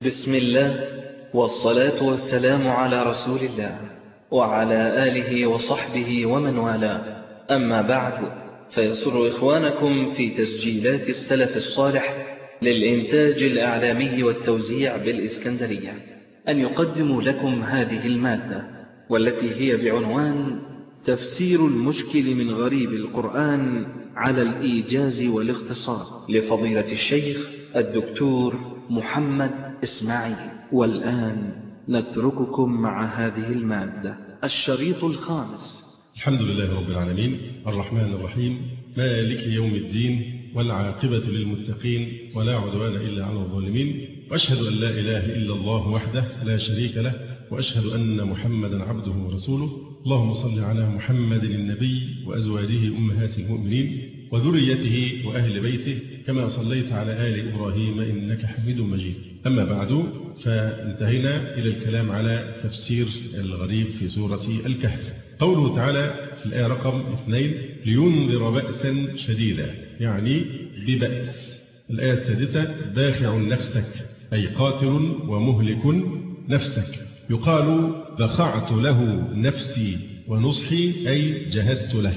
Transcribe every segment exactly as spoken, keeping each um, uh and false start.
بسم الله والصلاة والسلام على رسول الله وعلى آله وصحبه ومن والاه، أما بعد، فيسر إخوانكم في تسجيلات السلف الصالح للإنتاج الإعلامي والتوزيع بالإسكندرية أن يقدموا لكم هذه المادة، والتي هي بعنوان تفسير المشكل من غريب القرآن على الإيجاز والاختصار لفضيلة الشيخ الدكتور محمد إسماعيل. والآن نترككم مع هذه المادة. الشريط الخامس. الحمد لله رب العالمين، الرحمن الرحيم، مالك يوم الدين، والعاقبة للمتقين، ولا عدوان إلا على الظالمين، وأشهد أن لا إله إلا الله وحده لا شريك له، وأشهد أن محمدا عبده ورسوله. اللهم صل على محمد النبي وأزواجه أمهات المؤمنين وذريته وأهل بيته كما صليت على آل إبراهيم إنك حميد مجيد. أما بعد، فانتهينا إلى الكلام على تفسير الغريب في سورة الكهف. قوله تعالى في الآية رقم اثنين: لينذر بأسا شديدا، يعني ببأس. الآية السادسة: باخع نفسك، أي قاتل ومهلك نفسك. يقال بخعت له نفسي ونصحي، أي جهدت له،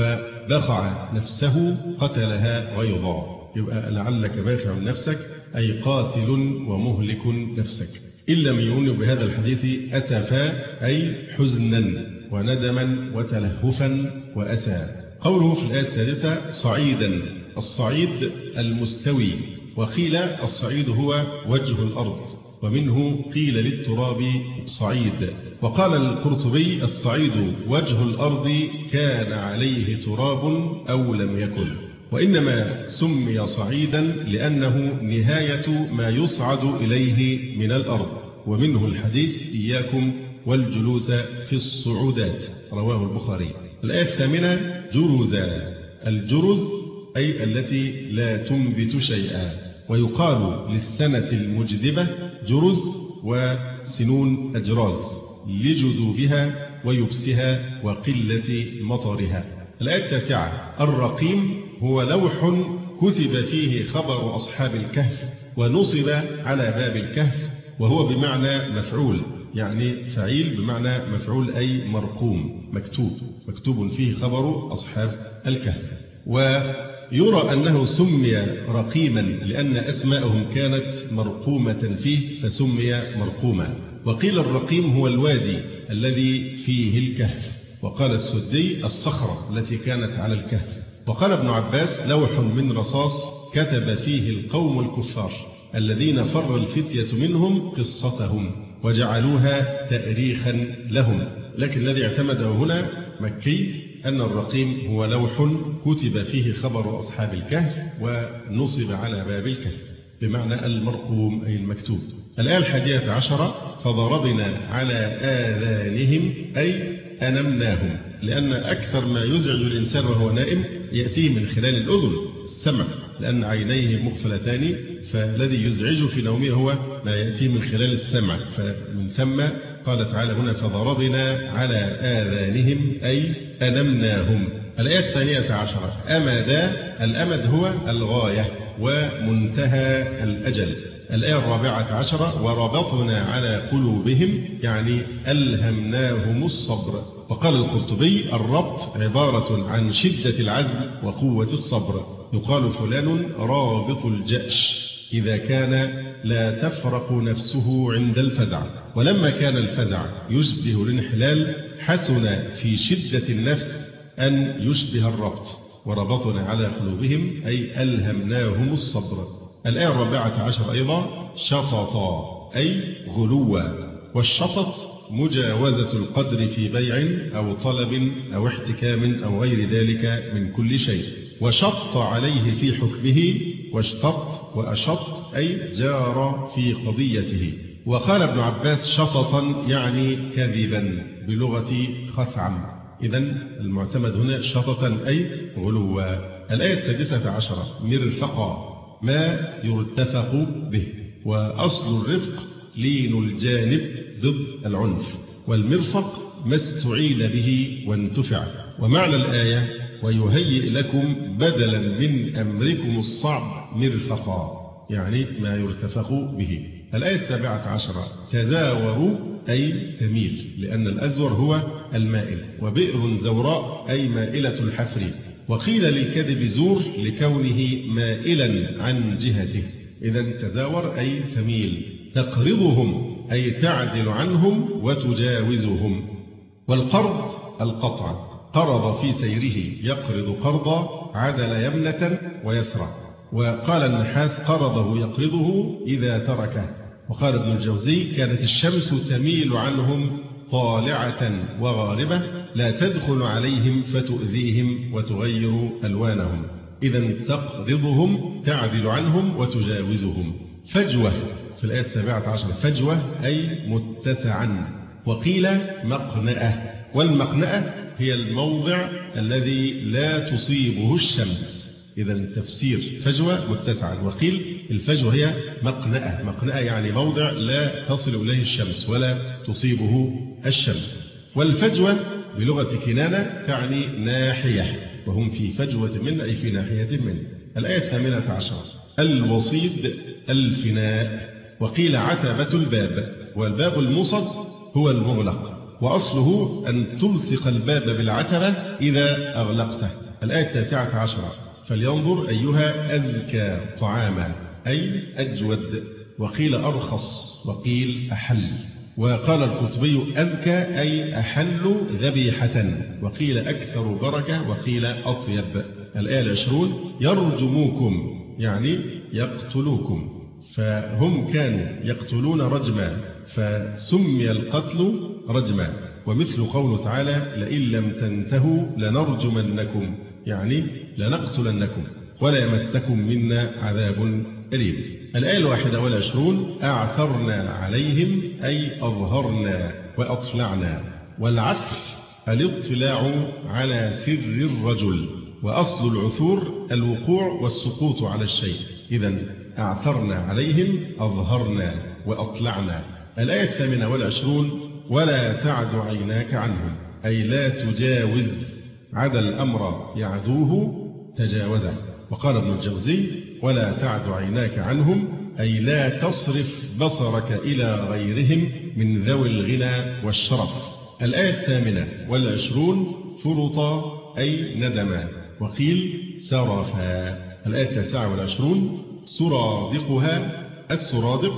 وبخع نفسه قتلها غيظا. يبقى لعلك باخع نفسك أي قاتل ومهلك نفسك. إن لم يؤمنوا بهذا الحديث أسفا، أي حزنا وندما وتلهفا وأسى. قوله في الآية السادسة: صعيدا، الصعيد المستوي، وقيل الصعيد هو وجه الأرض، ومنه قيل للتراب صعيد. وقال القرطبي: الصعيد وجه الأرض كان عليه تراب أو لم يكن، وإنما سمي صعيدا لأنه نهاية ما يصعد إليه من الأرض، ومنه الحديث: إياكم والجلوس في الصعودات، رواه البخاري. الآية الثامنة: جرزا، الجرز أي التي لا تنبت شيئا، ويقال للسنة المجدبة جرز، وسنون أجراز لجدوبها ويبسها وقلة مطرها. الآية التاسعة: الرقيم هو لوح كتب فيه خبر أصحاب الكهف ونصب على باب الكهف، وهو بمعنى مفعول، يعني فعيل بمعنى مفعول، أي مرقوم، مكتوب مكتوب فيه خبر أصحاب الكهف. ويرى أنه سمي رقيما لأن أسماءهم كانت مرقومة فيه فسمي مرقوما. وقيل الرقيم هو الوادي الذي فيه الكهف. وقال السدي: الصخرة التي كانت على الكهف. وقال ابن عباس: لوح من رصاص كتب فيه القوم الكفار الذين فر الفتية منهم قصتهم وجعلوها تأريخا لهم. لكن الذي اعتمده هنا مكي أن الرقيم هو لوح كتب فيه خبر أصحاب الكهف ونصب على باب الكهف، بمعنى المرقوم أي المكتوب. الآية الحادية عشرة: فضربنا على آذانهم، أي أنمناهم، لأن أكثر ما يزعج الإنسان وهو نائم يأتيه من خلال الأذن، السمع، لأن عينيه مقفلتان، فالذي يزعج في نومه هو ما يأتيه من خلال السمع. فمن ثم قال تعالى هنا: فضربنا على آذانهم، أي أنمناهم. الآية الثانية عشرة: أمدا، الأمد هو الغاية ومنتهى الأجل. الآية الرابعة عشرة: وربطنا على قلوبهم، يعني ألهمناهم الصبر. وقال القرطبي: الربط عبارة عن شدة العزم وقوة الصبر. يقال فلان رابط الجأش إذا كان لا تفرق نفسه عند الفزع. ولما كان الفزع يشبه الانحلال حسن في شدة النفس أن يشبه الربط. وربطنا على قلوبهم أي ألهمناهم الصبر. الآية الرابعة عشر أيضا: شططا، أي غلوا. والشطط مجاوزة القدر في بيع أو طلب أو احتكام أو غير ذلك من كل شيء. وشط عليه في حكمه، واشتط وأشط أي جار في قضيته. وقال ابن عباس: شططا يعني كذبا بلغة خثعم. إذن المعتمد هنا شططا أي غلوا. الآية السادسة عشرة: مرفقا، ما يرتفق به. وأصل الرفق لين الجانب ضد العنف، والمرفق ما استعين به وانتفع. ومعنى الآية: ويهيئ لكم بدلا من أمركم الصعب مرفقا، يعني ما يرتفق به. الآية السابعة عشرة تزاوروا أي تميل، لأن الأزور هو المائل، وبئر زوراء أي مائلة الحفر. وقيل للكذب زور لكونه مائلا عن جهته، إذا تزاور أي تميل. تقرضهم أي تعدل عنهم وتجاوزهم. والقرض القطع، قرض في سيره يقرض قرضا، عدل يمنة ويسرى. وقال النحاس قرضه يقرضه إذا تركه. وقال ابن الجوزي كانت الشمس تميل عنهم طالعة وغاربة، لا تدخل عليهم فتؤذيهم وتغير ألوانهم. إذا تقرضهم تعدل عنهم وتجاوزهم. فجوة في الآية السابعة عشر فجوة أي متسعا. وقيل مقنأة، والمقنأة هي الموضع الذي لا تصيبه الشمس. إذا تفسير فجوة متسعا. وقيل الفجوة هي مقنأة، مقنأة يعني موضع لا تصل إليه الشمس ولا تصيبه الشمس. والفجوة بلغة كنانة تعني ناحية، وهم في فجوة منه أي في ناحية منه. الآية الثامنة عشر الوصيد الفناء. وقيل عتبة الباب، والباب الموصد هو المغلق، وأصله أن تلصق الباب بالعتبة إذا أغلقته. الآية التاسعة عشرة فلينظر أيها أزكى طعاما أي أجود. وقيل أرخص، وقيل أحل. وقال القرطبي أزكى أي أحل ذبيحة، وقيل أكثر بركة، وقيل أطيب. الآية العشرون يرجموكم يعني يقتلوكم، فهم كانوا يقتلون رجما فسمي القتل رجما. ومثل قوله تعالى لئن لم تنتهوا لنرجمنكم يعني لنقتلنكم ولا يمسكم منا عذاب أليم. الآية الواحدة والعشرون أعثرنا عليهم أي أظهرنا وأطلعنا. والعثر الاطلاع على سر الرجل، وأصل العثور الوقوع والسقوط على الشيء. إذا أعثرنا عليهم أظهرنا وأطلعنا. الآية الثامنة والعشرون ولا تعد عيناك عنهم أي لا تجاوز. عدا الأمر يعدوه تجاوزه. وقال ابن الجوزي ولا تعد عيناك عنهم أي لا تصرف بصرك إلى غيرهم من ذوي الغنى والشرف. الآية الثامنة والعشرون فرطا أي ندما، وقيل سرفا. الآية التاسعة والعشرون سرادقها. السرادق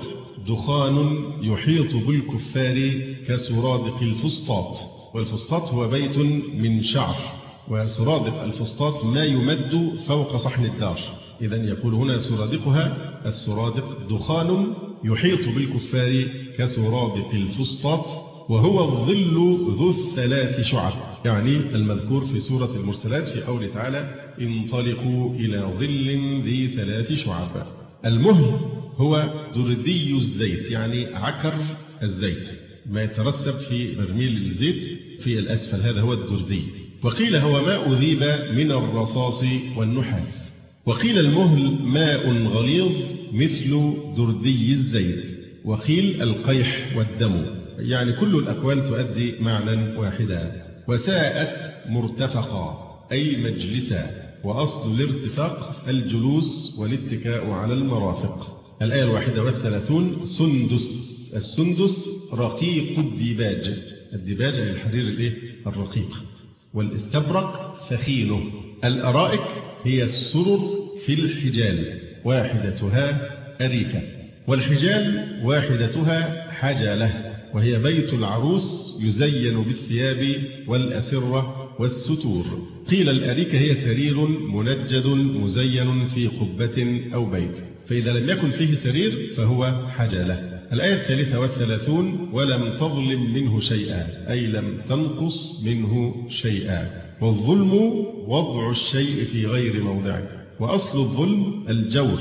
دخان يحيط بالكفار كسرادق الفسطاط، والفسطاط هو بيت من شعر، وسرادق الفسطاط ما يمد فوق صحن الدار. إذن يقول هنا سرادقها. السرادق دخان يحيط بالكفار كسرادق الفسطاط، وهو الظل ذو الثلاث شعب، يعني المذكور في سورة المرسلات في قوله تعالى انطلقوا إلى ظل ذي ثلاث شعب. المهل هو دردي الزيت يعني عكر الزيت، ما يترسب في برميل الزيت في الأسفل، هذا هو الدردي. وقيل هو ماء ذيب من الرصاص والنحاس. وقيل المهل ماء غليظ مثل دردي الزيت. وقيل القيح والدم، يعني كل الأقوال تؤدي معنى واحدا. وساءت مرتفقا أي مجلسا، وأصل الارتفاق الجلوس والاتكاء على المرافق. الآية الواحدة والثلاثون سندس. السندس رقيق الديباج، الديباج يعني الحرير الإيه؟ الرقيق. والاستبرق فخينه. الأرائك هي السرر في الحجال، واحدتها أريكة، والحجال واحدتها حجلة، وهي بيت العروس يزين بالثياب والأسرة والستور. قيل الأريكة هي سرير منجد مزين في قبة أو بيت، فإذا لم يكن فيه سرير فهو حجلة. الآية الثالثة والثلاثون ولم تظلم منه شيئا أي لم تنقص منه شيئا. والظلم وضع الشيء في غير موضعه، وأصل الظلم الجور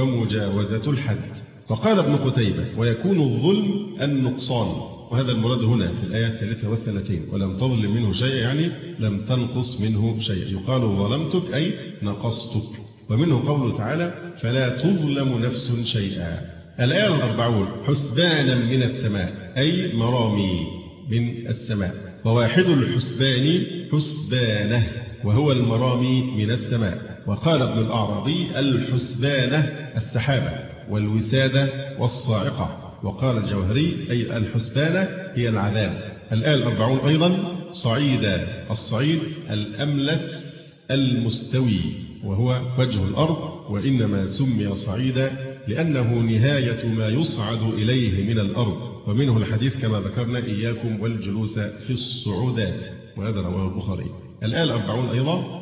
ومجاوزة الحد. وقال ابن قتيبة ويكون الظلم النقصان، وهذا المراد هنا في الآية الثالثة والثلاثين ولم تظلم منه شيئا يعني لم تنقص منه شيئا. يقال ظلمتك أي نقصتك. ومنه قوله تعالى فلا تظلم نفس شيئا. الآية الأربعون حسبانا من السماء أي مرامي من السماء. وواحد الحسبان حسبانه، وهو المرامي من السماء. وقال ابن الأعرابي الحسبانة السحابة، والوسادة والصاعقة. وقال الجوهري أي الحسبانة هي العذاب. الآية الأربعون أيضا صعيدا. الصعيد الأملس المستوي وهو وجه الأرض، وإنما سمي صعيدا لأنه نهاية ما يصعد إليه من الأرض، ومنه الحديث كما ذكرنا إياكم والجلوس في الصعودات، وهذا رواه البخاري. الآية الأربعون أيضا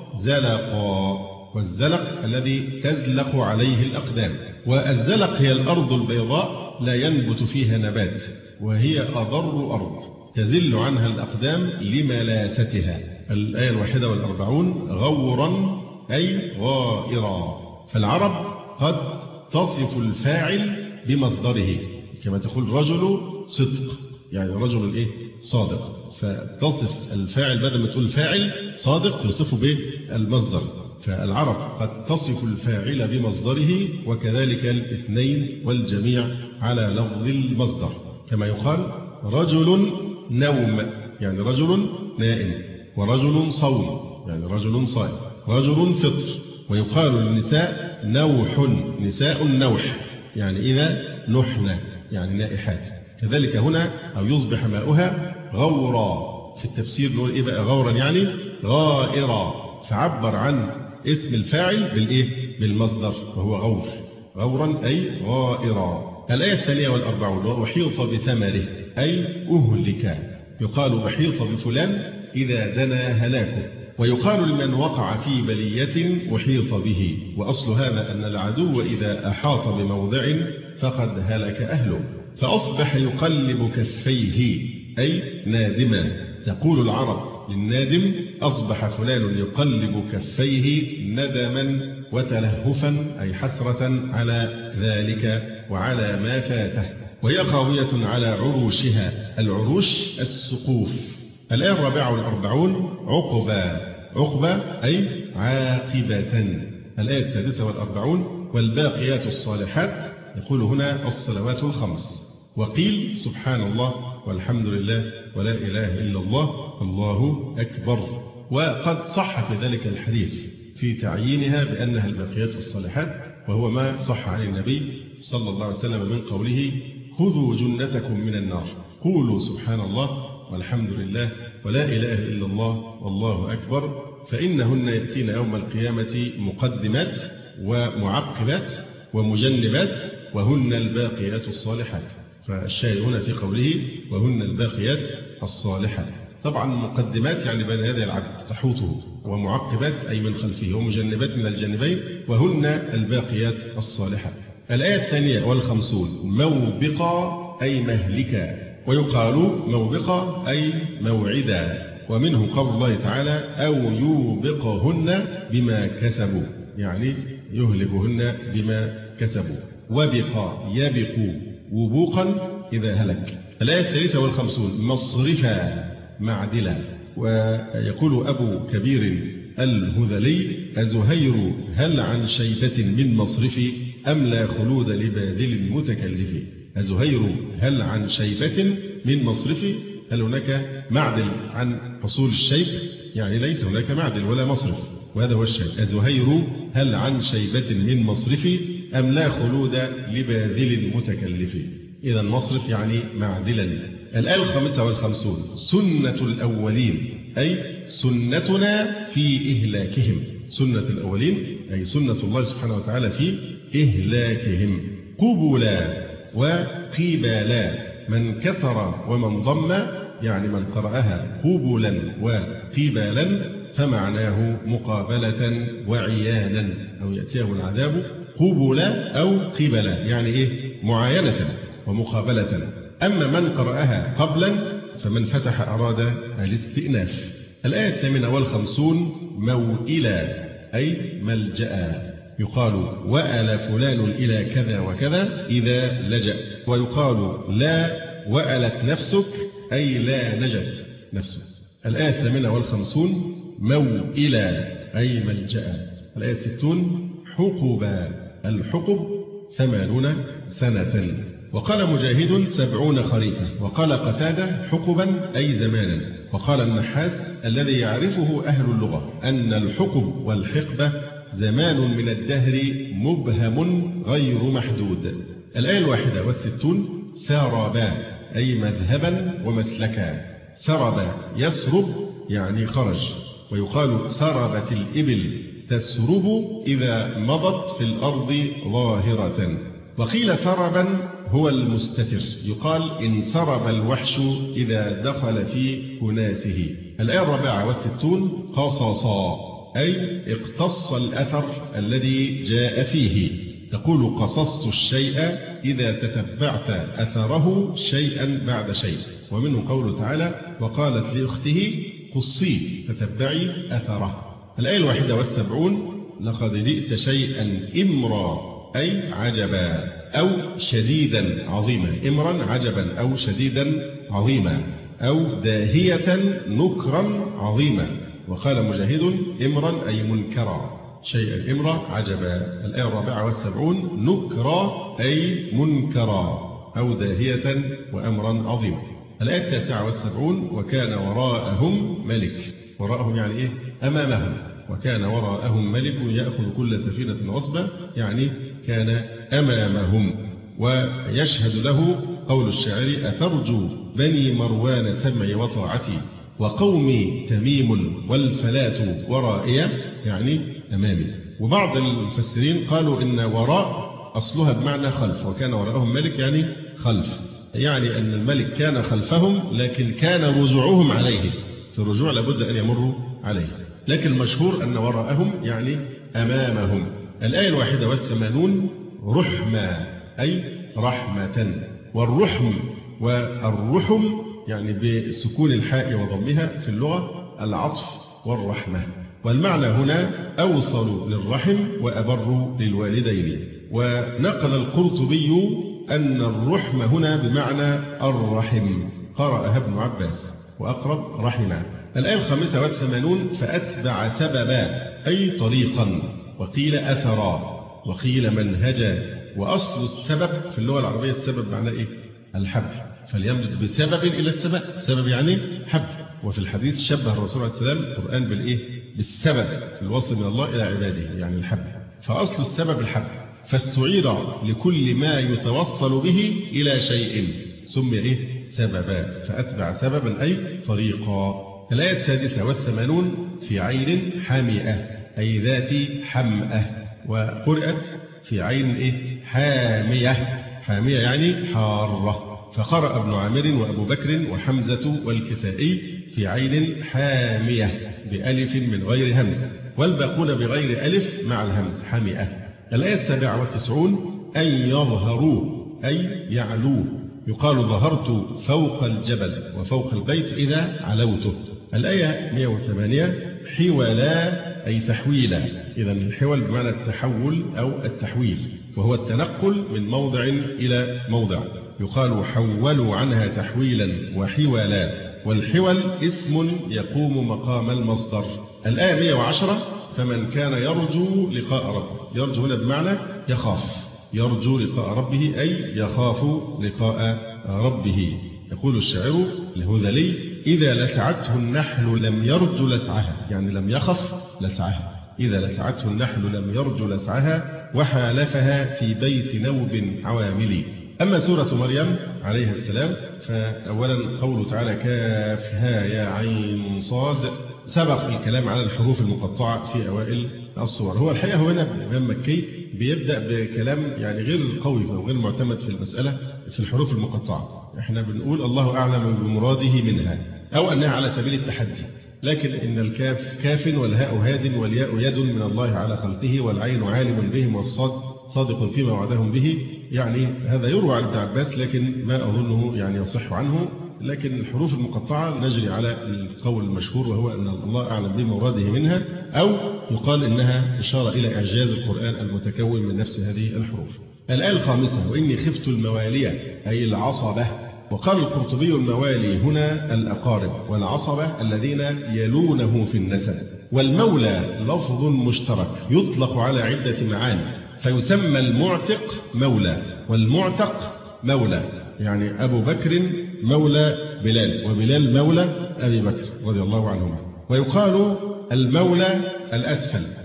زلقا. والزلق الذي تزلق عليه الأقدام. والزلق هي الأرض البيضاء لا ينبت فيها نبات، وهي أضر أرض تزل عنها الأقدام لملاستها. الآية الواحدة والأربعون غورا أي غائرا. فالعرب قد تصف الفاعل بمصدره، كما تقول رجل صدق، يعني رجل إيه؟ صادق، فتصف الفاعل بدل ما تقول فاعل صادق تصفه بالمصدر. فالعرب قد تصف الفاعل بمصدره، وكذلك الاثنين والجميع على لفظ المصدر، كما يقال رجل نوم يعني رجل نائم، ورجل صوم يعني رجل صائم، رجل فطر. ويقال للنساء نوح، نساء نوح يعني إذا نحن يعني نائحات. كذلك هنا أو يصبح ماؤها غورا. في التفسير نقول إيه بقى غورا؟ يعني غائرا، فعبر عن اسم الفاعل بالإيه؟ بالمصدر وهو غور، غورا أي غائرا. الآية الثانية والأربعون وحيط بثمره أي أهلك. يقال وحيط بفلان إذا دنا هلاكه، ويقال لمن وقع في بلية وحيط به. وأصل هذا أن العدو إذا أحاط بموضع فقد هلك أهله. فأصبح يقلب كفيه أي نادما. تقول العرب للنادم أصبح فلان يقلب كفيه ندما وتلهفا أي حسرة على ذلك وعلى ما فاته. وهي خاوية على عروشها. العروش السقوف. الآية الرابعة والأربعون عقبى. عقبى أي عاقبة. الآية السادسة والأربعون والباقيات الصالحات. يقول هنا الصلوات الخمس. وقيل سبحان الله والحمد لله ولا إله إلا الله الله أكبر. وقد صح في ذلك الحديث في تعيينها بأنها الباقيات الصالحات، وهو ما صح عن النبي صلى الله عليه وسلم من قوله خذوا جنتكم من النار قولوا سبحان الله والحمد لله ولا إله إلا الله والله أكبر، فإنهن يأتين يوم القيامة مقدمات ومعقبات ومجنبات، وهن الباقيات الصالحات. فالشاهد هنا في قوله وهن الباقيات الصالحات. طبعا مقدمات يعني بين يدي العبد تحوطه، ومعقبات أي من خلفه، ومجنبات من الجانبين، وهن الباقيات الصالحات. الآية الثانية والخمسون موبقا أي مهلكا. ويقال موبقا أي موعدا. ومنه قول الله تعالى أو يوبقهن بما كسبوا، يعني يهلكهن بما كسبوا. وبقى يبقوا وبوقا إذا هلك. الآية الثالثة والخمسون مصرفا معدلا. ويقول أبو كبير الهذلي أزهير هل عن شيبة من مصرف أم لا خلود لباذل متكلف. أزهير هل عن شيبة من مصرف، هل هناك معدل عن حصول الشيب؟ يعني ليس هناك معدل ولا مصرف، وهذا هو الشيء. أزهير هل عن شيبة من مصرف أم لا خلود لباذل متكلف. إذا مصرف يعني معدلا. الآية الخامسة والخمسون سنة الأولين أي سنتنا في إهلاكهم. سنة الأولين أي سنة الله سبحانه وتعالى في إهلاكهم. قبلا وقبالا. من كسر ومن ضم يعني من قرأها قبلا وقبالا فمعناه مقابلة وعيانا، أو يأتيه العذاب قبلا أو قبلا يعني إيه؟ معاينة ومقابلة. أما من قرأها قبلا فمن فتح أراد الاستئناف. الآية الثامنة والخمسون موئلا أي ملجأ. يقال وأل فلان إلى كذا وكذا إذا لجأ. ويقال لا وألت نفسك أي لا نجت نفسك. الآية الثامنة والخمسون موئلا أي ملجأ. الآية الستون حقبا. الحقب ثمانون سنة. وقال مجاهد سبعون خريفا. وقال قتادة حقبا أي زمانا. وقال النحاس الذي يعرفه أهل اللغة أن الحقب والحقبة زمان من الدهر مبهم غير محدود. الآية الواحدة والستون سربا أي مذهبا ومسلكا. سرب يسرب يعني خرج، ويقال سربت الإبل تسرب إذا مضت في الأرض ظاهرة. وقيل سربا هو المستتر، يقال إن سرب الوحش إذا دخل في كناسه. الآية الرابعة والستون قصصا أي اقتص الأثر الذي جاء فيه. تقول قصصت الشيء إذا تتبعت أثره شيئا بعد شيء. ومنه قوله تعالى وقالت لأخته قصي تتبعي أثره. الآية الواحدة والسبعون لقد جئت شيئا إمرا أي عجبا أو شديدا عظيما. إمرا عجبا أو شديدا عظيما، أو داهية نكرا عظيما. وقال مجاهد إمرا أي منكرا، شيئا إمرا عجبا. الآية الرابعة والسبعون نكرا أي منكرا أو داهية وأمرا عظيما. الآية التاسعة والسبعون وكان وراءهم ملك. وراءهم يعني إيه؟ أمامهم. وكان وراءهم ملك يأخذ كل سفينة غصبا، يعني كان أمامهم. ويشهد له قول الشاعر أترجو بني مروان سمعي وطاعتي وقومي تميم والفلاة ورائي، يعني أمامي. وبعض المفسرين قالوا إن وراء أصلها بمعنى خلف، وكان وراءهم ملك يعني خلف، يعني أن الملك كان خلفهم لكن كان رجوعهم عليه، في الرجوع لابد أن يمروا عليه، لكن المشهور أن وراءهم يعني أمامهم. الآية الواحدة والثمانون رحمة أي رحمة. والرحم والرحم يعني بسكون الحاء وضمها في اللغة العطف والرحمة. والمعنى هنا أوصل للرحم وأبر للوالدين. ونقل القرطبي أن الرحم هنا بمعنى الرحم، قرأها ابن عباس، وأقرب رحمة. الآية الخامسة والثمانون فأتبع سببا أي طريقا، وقيل أثرا، وقيل منهجا. وأصل السبب في اللغة العربية السبب معناه إيه؟ الحبل، فليمدد بسبب إلى السبب، سبب يعني حبل. وفي الحديث شبه الرسول عليه السلام القرآن بالإيه؟ بالسبب، الوصل من الله إلى عباده يعني الحبل. فأصل السبب الحبل، فاستعير لكل ما يتوصل به إلى شيء سمي إيه؟ سببا. فأتبع سببا أي طريقا. الآية السادسة والثمانون في عين حامئة أي ذات حمأة. وقرأت في عين إيه؟ حامية. حامية يعني حارة. فقرأ ابن عامر وأبو بكر وحمزة والكسائي في عين حامية بألف من غير همز، والباقون بغير ألف مع الهمز حامئة. الآية السابعة والتسعون أن يظهروا أي يعلوا. يقال ظهرت فوق الجبل وفوق البيت إذا علوته. الآية مئة وثمانية حولا أي تحويلا. إذا الحول بمعنى التحول أو التحويل، وهو التنقل من موضع إلى موضع. يقال حولوا عنها تحويلا وحولا. والحول اسم يقوم مقام المصدر. الآية مئة وعشرة فمن كان يرجو لقاء ربه. يرجو هنا بمعنى يخاف، يرجو لقاء ربه أي يخاف لقاء ربه. يقول الشاعر الهذلي إذا لسعته النحل لم يرجو لسعها، يعني لم يخف لسعها. إذا لسعته النحل لم يرجو لسعها وحالفها في بيت نوب عواملي. أما سورة مريم عليها السلام فأولا قوله تعالى كافها يا عين صاد، سبق الكلام على الحروف المقطعة في أوائل الصور. هو الحقيقة هو هنا الإمام مكي بيبدأ بكلام يعني غير قوي وغير معتمد في المسألة في الحروف المقطعة. احنا بنقول الله أعلم بمراده منها أو أنها على سبيل التحدي، لكن إن الكاف كاف والهاء هاد والياء يد من الله على خلقه والعين عالم بهم والصاد صادق فيما وعدهم به. يعني هذا يروى عن ابن عباس لكن ما أظنه يعني يصح عنه. لكن الحروف المقطعة نجري على القول المشهور وهو أن الله أعلم بمراده منها، أو يقال إنها إشارة إلى إعجاز القرآن المتكون من نفس هذه الحروف. الآية الخامسة وإني خفت الموالية أي العصبة. وقال القرطبي الموالي هنا الأقارب، والعصبة الذين يلونه في النسب. والمولى لفظ مشترك يطلق على عدة معاني، فيسمى المعتق مولى، والمعتق مولى. يعني أبو بكر مولى بلال، وبلال مولى أبي بكر رضي الله عنهما. ويقال المولى الأسفل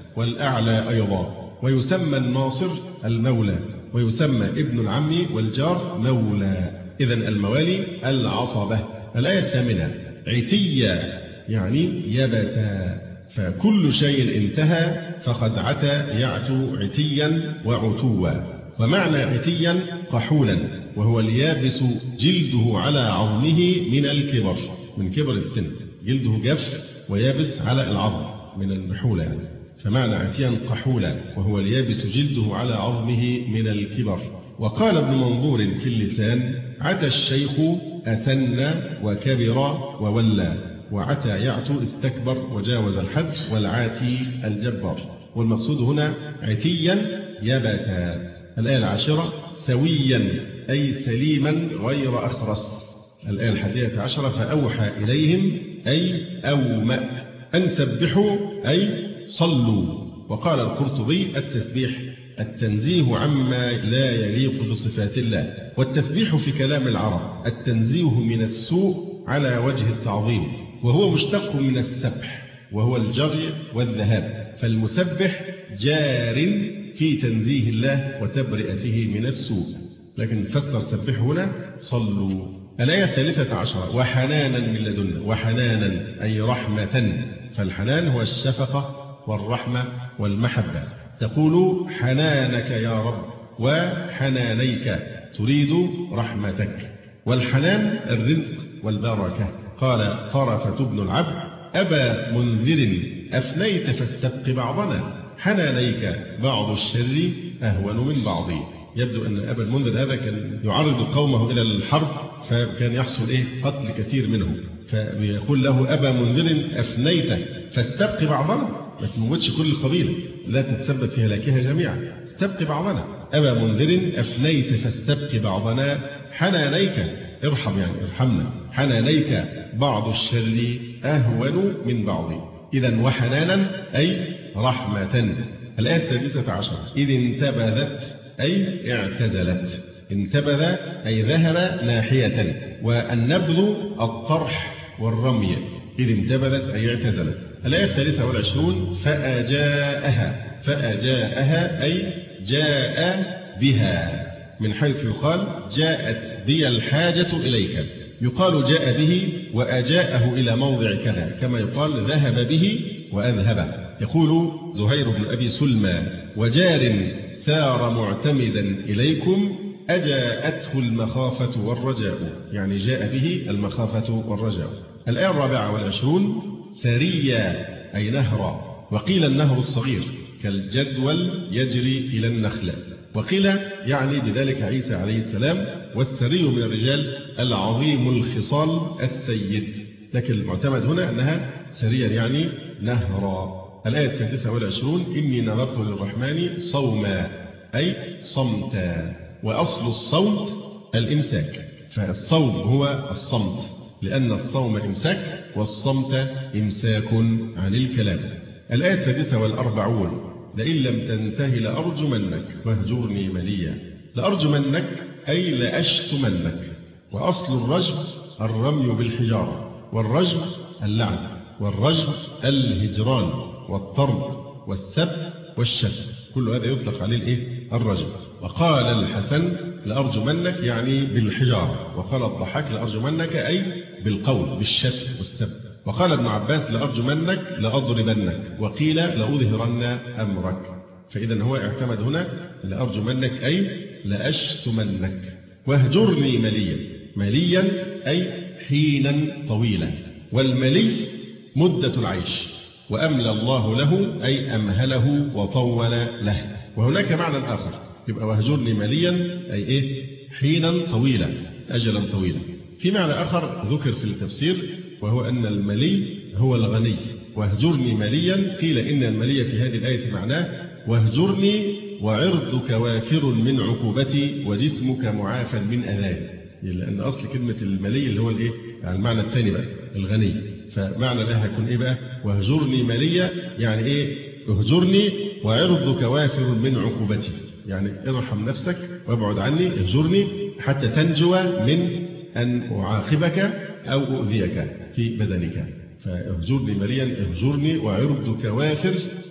والأعلى أيضا. ويسمى الناصر المولى، ويسمى ابن العم والجار مولى. إذن الموالي العصبة. الآية الثامنة: عتيا يعني يبسا، فكل شيء انتهى فقد عتى يعتو عتيا وعتوا. ومعنى عتيا قحولا، وهو اليابس جلده على عظمه من الكبر، من كبر السن، جلده جف ويابس على العظم من النحولة يعني. فمعنى عتيا قحولا وهو اليابس جلده على عظمه من الكبر. وقال ابن منظور في اللسان: عتى الشيخ أسن وكبر وولى، وعتى يعتو استكبر وجاوز الحد، والعاتي الجبار. والمقصود هنا عتيا يبسا. الآية العاشرة: سويا أي سليما غير أخرس. الآية الحادية عشرة: فأوحى إليهم أي أومأ أن سبحوا أي صلوا. وقال القرطبي: التسبيح التنزيه عما لا يليق بصفات الله. والتسبيح في كلام العرب التنزيه من السوء على وجه التعظيم، وهو مشتق من السبح وهو الجري والذهاب. فالمسبح جار في تنزيه الله وتبرئته من السوء. لكن فسر سبح هنا صلوا. الآية الثالثة عشرة: وحنانا من لدنا. وحنانا أي رحمة، فالحنان هو الشفقة والرحمة والمحبة. تقول حنانك يا رب وحنانيك، تريد رحمتك. والحنان الرزق والبركة. قال طرفة بن العبد: أبا منذر أفنيت فاستبق بعضنا، حنانيك بعض الشر أهون من بعض. يبدو أن أبا المنذر هذا كان يعرض قومه إلى الحرب، فكان يحصل إيه قتل كثير منهم، فيقول له: أبا منذر أفنيت فاستبق بعضنا، ما تموتش كل القبيلة، لا تتسبب في هلاكها جميعا، استبق بعضنا. أبا منذر أفنيت فاستبق بعضنا، حنانيك ارحم يعني ارحمنا، حنانيك بعض الشر أهون من بعض. إذا وحنانا أي رحمة. الآية السادسة عشر: إذ انتبذت أي اعتزلت. انتبذ أي ذهب ناحية، والنبذ الطرح والرمي. إذ انتبذت أي اعتزلت. الآية الثالثة والعشرون: فأجاءها. فأجاءها أي جاء بها، من حيث يقال جاءت بي الحاجة إليك. يقال جاء به وأجاءه إلى موضع كذا، كما يقال ذهب به وأذهبه. يقول زهير بن أبي سلمى: وجار سار معتمدا إليكم أجاءته المخافة والرجاء، يعني جاء به المخافة والرجاء. الآية الرابعة والعشرون: سريا أي نهرا. وقيل النهر الصغير كالجدول يجري إلى النخلة. وقيل يعني بذلك عيسى عليه السلام، والسري من الرجال العظيم الخصال السيد. لكن المعتمد هنا أنها سريا يعني نهرا. الآية السادسة والعشرون: إني نذرت للرحمن صوما أي صمتا. وأصل الصوت الإمساك، فالصوم هو الصمت، لأن الصوم إمساك والصمت إمساك عن الكلام. الآية السادسة والأربعون: لئن لم تنته لأرجمنك واهجرني مليا. لأرجمنك أي لأشتمنك. وأصل الرجم الرمي بالحجارة، والرجم اللعن، والرجم الهجران والطرد والسب والشتم، كل هذا يطلق عليه الإيه؟ الرجم. وقال الحسن: لأرجمنك يعني بالحجارة. وقال الضحاك: لأرجمنك أي بالقول بالشتم والسب. وقال ابن عباس: لأرجمنك لأضربنك. وقيل: لأظهرن أمرك. فإذا هو اعتمد هنا لأرجمنك أي لأشتمنك. واهجرني مليا. مليا أي حينا طويلا، والملي مدة العيش. وأملى الله له أي أمهله وطول له. وهناك معنى آخر، يبقى واهجرني مليا أي إيه؟ حينا طويلا، أجلا طويلا. في معنى آخر ذكر في التفسير، وهو أن الملي هو الغني. واهجرني مليا، قيل إن الملي في هذه الآية معناه واهجرني وعرضك وافر من عقوبتي وجسمك معافى من أذاي، لأن أصل كلمة الملي اللي هو الإيه؟ يعني المعنى الثاني بقى الغني. فمعنى ده هيكون إيه بقى؟ واهجرني مليا يعني إيه؟ اهجرني وعرضك وافر من عقوبتي، يعني ارحم نفسك وابعد عني، اهجرني حتى تنجو من أن أعاقبك أو أؤذيك في بدنك. فاهجرني مليا، اهجرني وعرضك وافر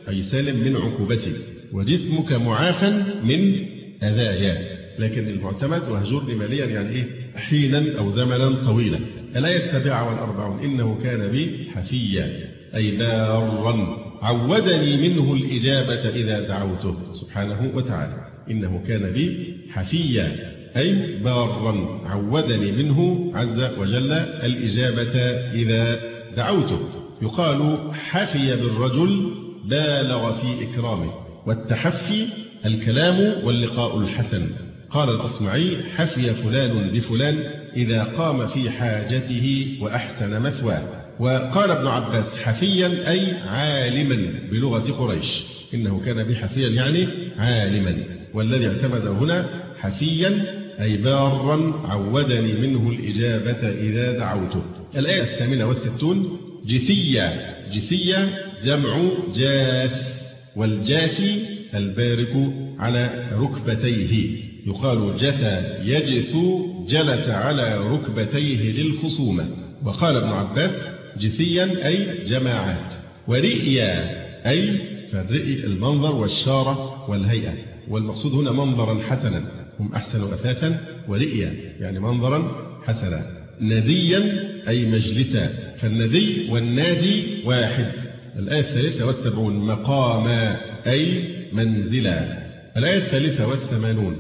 أي سالم من عقوبتي، وجسمك معافى من أذايا. لكن المعتمد وهجرني ماليا يعني إيه؟ حينا أو زمنا طويلا. الآية السابعة والأربعون إنه كان بي حفيا أي بارا عودني منه الإجابة إذا دعوته سبحانه وتعالى. إنه كان بي حفيا أي بارا عودني منه عز وجل الإجابة إذا دعوته. يقال حفي بالرجل بالغ في إكرامه، والتحفي الكلام واللقاء الحسن. قال الأصمعي حفي فلان بفلان إذا قام في حاجته وأحسن مثواه. وقال ابن عباس حفيا أي عالما بلغة قريش. إنه كان بحفيا يعني عالما، والذي اعتمد هنا حفيا أي بارا عودني منه الإجابة إذا دعوته. الآية الثامنة والستون جثيا. جثيا جمع جاث، والجاثي البارك على ركبتيه. يقال جثى يجث جلس على ركبتيه للخصومة. وقال ابن عباس جثيا أي جماعات. ورئيا أي فالرئي المنظر والشارة والهيئة، والمقصود هنا منظرا حسنا، هم أحسن أثاثا، ورئيا يعني منظرا حسنا. نديا أي مجلسا، فالندي والنادي واحد. الآية الثالثة والسبعون مقاما أي منزلا. الآية الثالثة والثمانون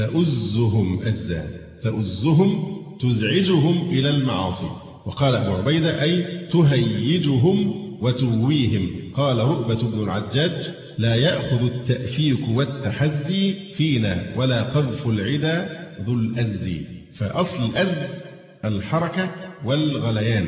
تؤزهم أزا. تؤزهم تزعجهم إلى المعاصي. وقال أبو عبيدة أي تهيجهم وتويهم. قال رؤبة بن العجاج لا يأخذ التأفيك والتحزي فينا ولا قذف العدا ذو الأز. فأصل الأز الحركة والغليان.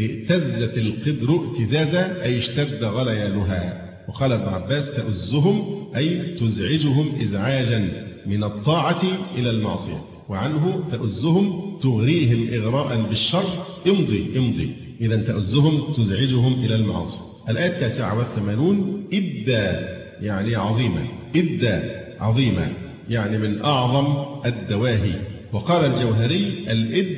اهتزت القدر اهتزازا أي اشتد غليانها. وقال ابن عباس تؤزهم أي تزعجهم إزعاجا من الطاعة إلى المعصية. وعنه تؤزهم تغريهم إغراء بالشر امضي امضي. إذا تؤزهم تزعجهم إلى المعاصي. الآية التاسعة والثمانون إدى يعني عظيمة. إدى عظيمة يعني من أعظم الدواهي. وقال الجوهري الإد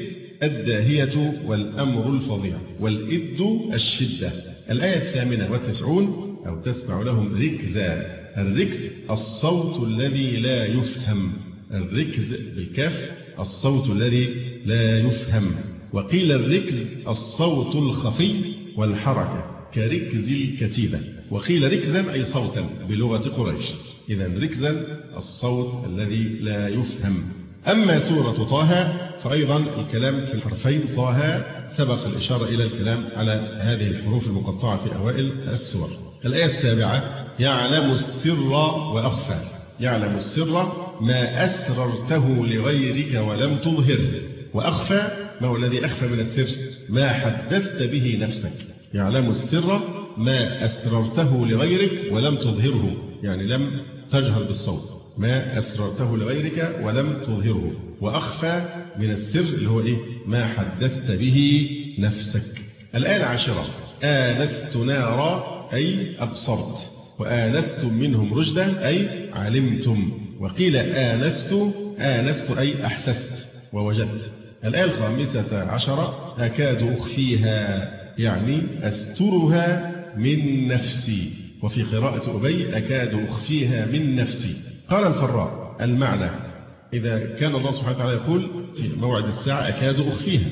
الداهية والأمر الفظيع، والإد الشدة. الآية الثامنة والتسعون أو تسمع لهم ركزا. الركز الصوت الذي لا يفهم. الركز بالكاف الصوت الذي لا يفهم. وقيل الركز الصوت الخفي والحركة كركز الكتيبة. وقيل ركزا أي صوتا بلغة قريش. إذا ركزا الصوت الذي لا يفهم. أما سورة طه فأيضا الكلام في الحرفين طه سبق الإشارة إلى الكلام على هذه الحروف المقطعة في أوائل السور. الآية السابعة يعلم السر وأخفى. يعلم السر ما أسررته لغيرك ولم تظهره، وأخفى ما هو الذي أخفى من السر؟ ما حدثت به نفسك. يعلم السر ما أسررته لغيرك ولم تظهره، يعني لم تجهر بالصوت. ما أسررته لغيرك ولم تظهره. وأخفى من السر اللي هو إيه؟ ما حدثت به نفسك. الآية العاشرة آنست نارا أي أبصرت. وآنستم منهم رشدا أي علمتم. وقيل آنست آنست أي أحسست ووجدت. الآية الخامسة عشرة أكاد أخفيها يعني أسترها من نفسي. وفي قراءة أبي أكاد أخفيها من نفسي. قال الفراء المعنى إذا كان الله سبحانه وتعالى يقول في موعد الساعة أكاد أخفيها،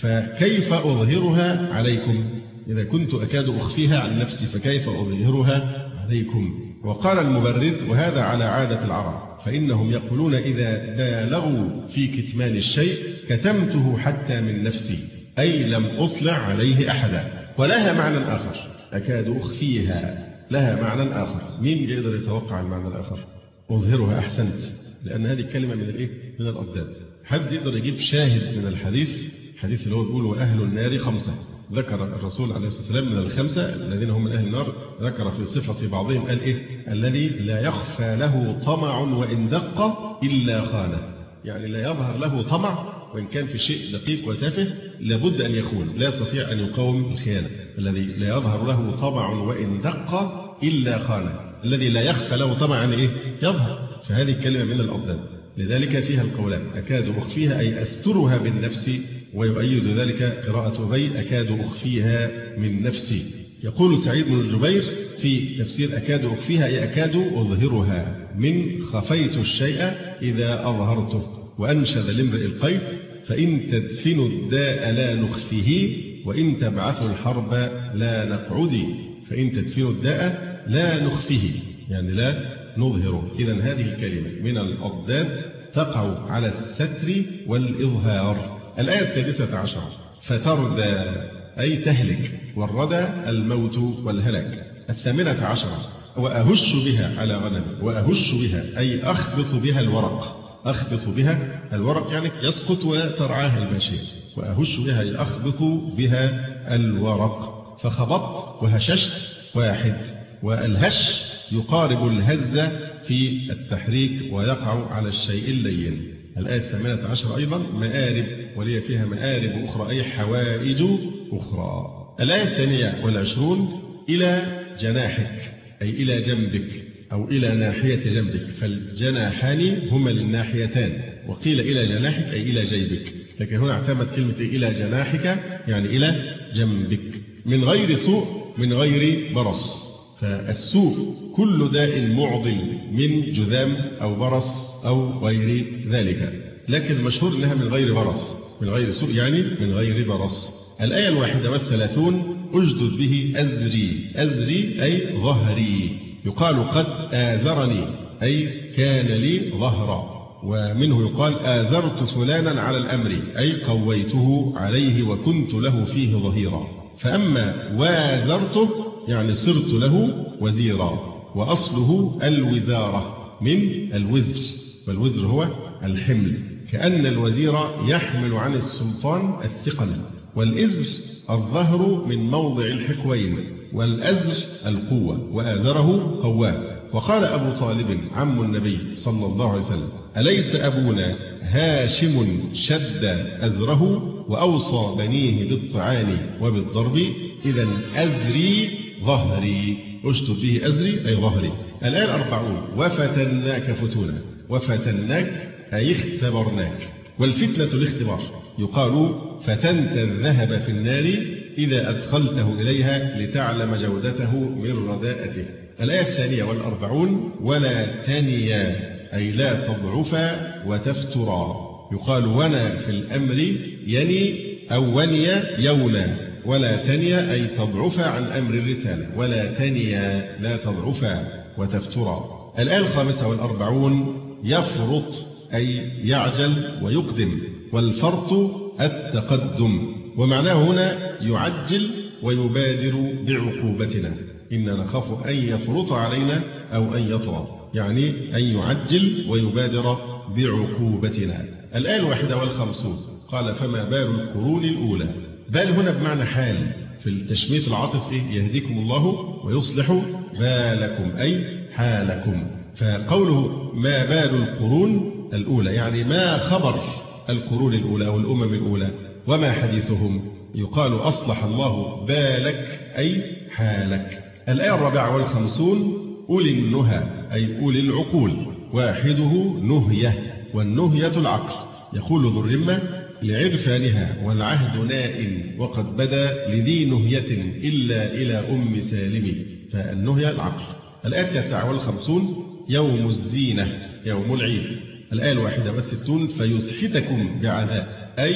فكيف أظهرها عليكم؟ إذا كنت أكاد أخفيها عن نفسي فكيف أظهرها عليكم؟ وقال المبرد وهذا على عادة العرب، فإنهم يقولون إذا بالغوا في كتمان الشيء كتمته حتى من نفسي، أي لم أطلع عليه أحدا. ولها معنى آخر أكاد أخفيها، لها معنى آخر. مين يقدر يتوقع المعنى الآخر؟ أظهرها أحسنت، لأن هذه الكلمة من الإيه؟ من الأضداد. حد يقدر يجيب شاهد من الحديث؟ الحديث اللي هو بيقول وأهل النار خمسة. ذكر الرسول عليه الصلاة والسلام من الخمسة الذين هم من أهل النار، ذكر في صفة بعضهم قال إيه؟ الذي لا يخفى له طمع وإن دق إلا خانه. يعني لا يظهر له طمع وإن كان في شيء دقيق وتافه لابد أن يخون، لا يستطيع أن يقاوم الخيانة. الذي لا يظهر له طمع وإن دق إلا خانه. الذي لا يخفى له طمع يعني إيه؟ يظهر. فهذه الكلمة من الأضداد، لذلك فيها القولان أكاد أخفيها أي أسترها بالنفس، ويؤيد ذلك قراءة أبي أكاد أخفيها من نفسي. يقول سعيد بن الجبير في تفسير أكاد أخفيها أي أكاد أظهرها من خفيت الشيء إذا أظهرته. وأنشد لامرئ القيس فإن تدفنوا الداء لا نخفيه وإن تبعثوا الحرب لا نقعدي. فإن تدفنوا الداء لا نخفيه يعني لا نظهره. إذن هذه الكلمة من الأضداد تقع على الستر والإظهار. الآية السادسة عشر فتردى أي تهلك، والردى الموت والهلاك. الثامنة عشرة وأهش بها على غنم، وأهش بها أي أخبط بها الورق، أخبط بها الورق يعني يسقط وترعاها الماشية، وأهش بها أي أخبط بها الورق. فخبطت وهششت واحد، والهش يقارب الهزة في التحريك ويقع على الشيء اللين. الآية الثامنة عشر أيضا مآرب، ولي فيها مآرب أخرى أي حوائج أخرى. الآية الثانية والعشرون إلى جناحك أي إلى جنبك أو إلى ناحية جنبك، فالجناحان هما الناحيتان، وقيل إلى جناحك أي إلى جيبك، لكن هنا اعتمد كلمة إلى جناحك يعني إلى جنبك. من غير سوء من غير برص، فالسوء كل داء معضل من جذام أو برص أو غير ذلك، لكن المشهور أنها من غير برص، من غير سوء يعني من غير برص. الآية الواحدة والثلاثون أجدد به أزري، أزري أي ظهري، يقال قد آزرني أي كان لي ظهرا، ومنه يقال آزرت فلانا على الأمر أي قويته عليه وكنت له فيه ظهيرا. فأما وازرته يعني صرت له وزيرا، وأصله الوزارة من الوزر، والوزر هو الحمل، كأن الوزير يحمل عن السلطان الثقل. والإزر الظهر من موضع الحكوين، والأزر القوة، وآذره قواه. وقال أبو طالب عم النبي صلى الله عليه وسلم أليس أبونا هاشم شد أزره وأوصى بنيه بالطعان وبالضرب؟ إذا أزري ظهري، أشتد به أزري أي ظهري. الآية الأربعون وفتناك فتونا، وفتناك أي اختبرناك، والفتنة الاختبار، يقال فتنت الذهب في النار إذا أدخلته إليها لتعلم جودته من رداءته. الآية الثانية والأربعون ولا تنيا أي لا تضعفا وتفترا، يقال ونا في الأمر يني أو ونيا يونا، ولا تنيا أي تضعفا عن أمر الرسالة، ولا تنيا لا تضعفا وتفترا. الآية الخامسة والأربعون يفرط أي يعجل ويقدم، والفرط التقدم، ومعناه هنا يعجل ويبادر بعقوبتنا، إننا نخاف أن يفرط علينا أو أن يطغى، يعني أن يعجل ويبادر بعقوبتنا. الآية الواحدة والخمسون قال فما بال القرون الأولى. بال هنا بمعنى حال، في التشميت العاطف إيه؟ يهديكم الله ويصلح بالكم أي حالكم. فقوله ما بال القرون الأولى يعني ما خبر القرون الأولى أو الأمم الأولى وما حديثهم، يقال أصلح الله بالك أي حالك. الآية الرابعة والخمسون أولي النهى أي أولي العقول، واحده نهية، والنهية العقل. يقول ذو الرمة لعرفانها والعهد نائم وقد بدا لذي نهية إلا إلى أم سالم، فالنهية العقل. الآية التاسعة والخمسون يوم الزينة يوم العيد. الآية الواحدة والستون فيسحتكم بعذاب أي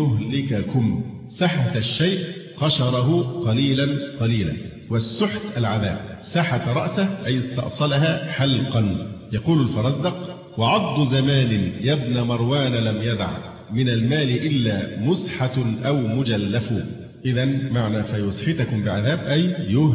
يهلككم. سحت الشيء قشره قليلا قليلا، والسحت العذاب. سحت رأسه أي استأصلها حلقا. يقول الفرزدق وعض زمان يا ابن مروان لم يدع من المال إلا مسحة أو مجلف. إذا معنى فيسحتكم بعذاب أي